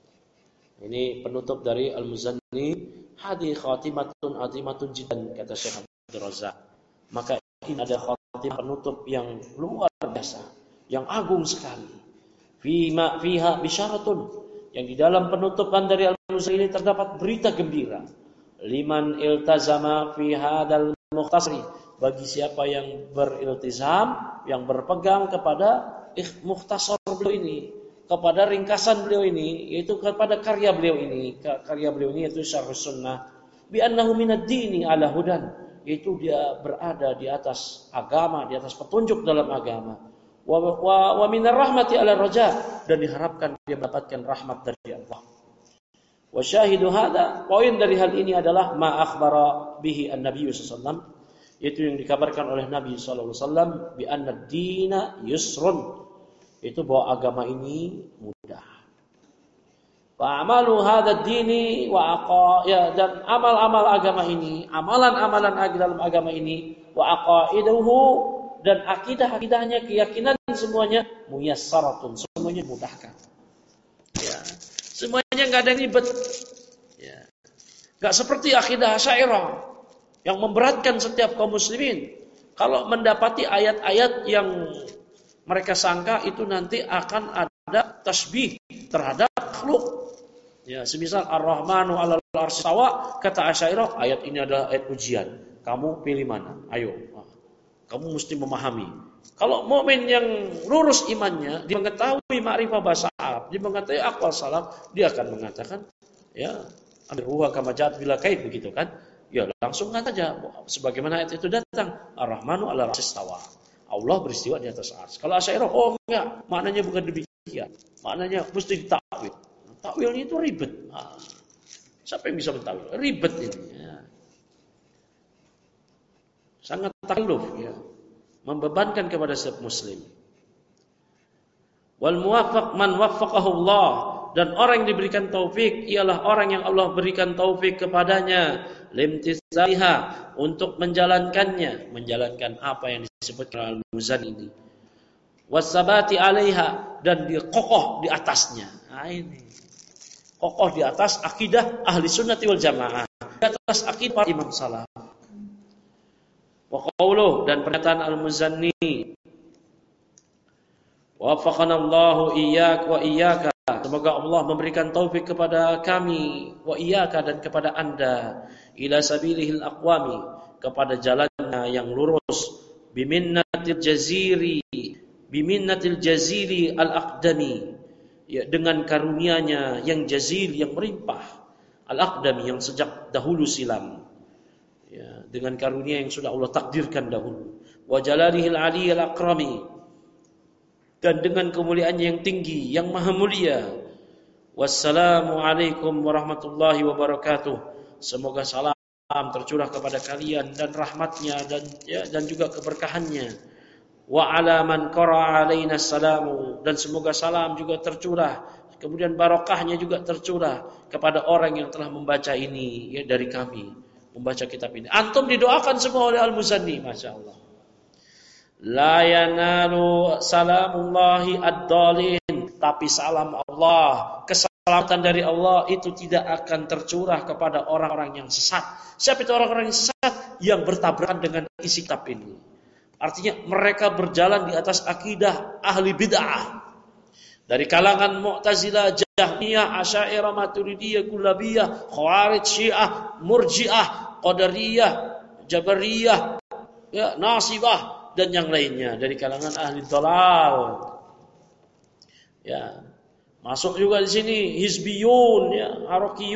Ini penutup dari Al-Muzanni. Hadi khatimatun azimatun jiddan, kata Syekh Abdul Razak. Maka ini ada khatimah penutup yang luar biasa, yang agung sekali. Fima fiha bisyaratun, yang di dalam penutupan dari Al-Muzanni ini terdapat berita gembira. Liman iltazama fi hadzal mukhtasari, bagi siapa yang beriltizam, yang berpegang kepada mukhtasar beliau ini, kepada ringkasan beliau ini, yaitu kepada karya beliau ini. Karya beliau ini yaitu Syarhus Sunnah. Bi annahu minad dini ala hudan, yaitu dia berada di atas agama, di atas petunjuk dalam agama. Wa wa, wa minar rahmati ala raja, dan diharapkan dia mendapatkan rahmat dari Allah. Wa syahidu hadza, poin dari hal ini adalah ma akhbara bihi an-nabiy sallallahu alaihi wasallam, yaitu yang dikabarkan oleh Nabi sallallahu alaihi wasallam, bi anna ad-dina yusrun, itu bahwa agama ini mudah. Wa amalu hadha ad-dini wa aqa, ya, dan amal-amal agama ini, amalan-amalan dalam agama ini, wa aqaiduhu, dan akidah-akidahnya, keyakinan semuanya muyassaratun, semuanya mudahkan. Ya, semuanya enggak ada yang ribet. Ya. Enggak seperti akidah Asy'ariyah yang memberatkan setiap kaum muslimin. Kalau mendapati ayat-ayat yang mereka sangka itu nanti akan ada tasbih terhadap makhluk. Ya, semisal Ar-Rahmanu 'alal 'arsy istawa, kata Asy'ariyah, ayat ini adalah ayat ujian. Kamu pilih mana? Ayo. Kamu mesti memahami. Kalau mukmin yang lurus imannya, dia mengetahui ma'rifah bahasa Arab, dia mengetahui aqwal salaf, dia akan mengatakan, ya, amruha kama ja'at bila kaif, begitu kan? Ya, langsung kata saja sebagaimana ayat itu datang, Ar-Rahmanu 'alal 'arsy istawa. Allah beristiwa di atas ars. Kalau Asy'ariyah, oh enggak, maknanya bukan demikian. Maknanya mesti ditakwil. Takwilnya itu ribet. Nah, siapa yang bisa mentakwil? Ribet ini. Ya. Sangat takluf, ya. Membebankan kepada setiap muslim. Wal muwaffaq man waffaqahu Allah, dan orang yang diberikan taufik ialah orang yang Allah berikan taufik kepadanya limtisaliha, untuk menjalankannya, menjalankan apa yang disebutkan Al-Muzanni ini. Wasabati 'alaiha, dan dia kokoh di atasnya. Nah, ini. Kokoh di atas akidah ahli sunnati wal jamaah, di atas akidah para imam salaf. Wa qauluhu, dan pernyataan Al-Muzanni, waffaqanallahu iyyak wa iyyaka, semoga Allah memberikan taufik kepada kami, wa iyyaka, dan kepada anda, ila sabilihil aqwami, kepada jalannya yang lurus, biminnatil jaziri, biminnatil jazili al-aqdami, ya, dengan karunia-Nya yang jazil, yang melimpah, al-aqdami, yang sejak dahulu silam, ya, dengan karunia yang sudah Allah takdirkan dahulu, wa jalalihil aliyil akrami, dan dengan kemuliaannya yang tinggi, yang maha mulia. Wassalamu alaikum warahmatullahi wabarakatuh. Semoga salam tercurah kepada kalian dan rahmatnya, dan ya, dan juga keberkahannya. Wa ala man qara'a alaina salamu, dan semoga salam juga tercurah, kemudian barokahnya juga tercurah kepada orang yang telah membaca ini, ya, dari kami, membaca kitab ini. Antum didoakan semua oleh Al-Muzanni, Masya Allah. La yanalu salamullahi ad-dalin, tapi salam Allah, keselamatan dari Allah itu tidak akan tercurah kepada orang-orang yang sesat. Siapa itu orang-orang yang sesat? Yang bertabrakan dengan isi kitab ini. Artinya mereka berjalan di atas akidah ahli bid'ah, dari kalangan Mu'tazilah, Jahmiyah, Asy'ariyah, Maturidiyah, Kullabiyah, Khawarij, Syiah, Murji'ah, Qadariyah, Jabariyah, ya, Nasibah, dan yang lainnya dari kalangan ahli dhalal. Ya, masuk juga di sini Hizbiyun, ya, Harakiyun.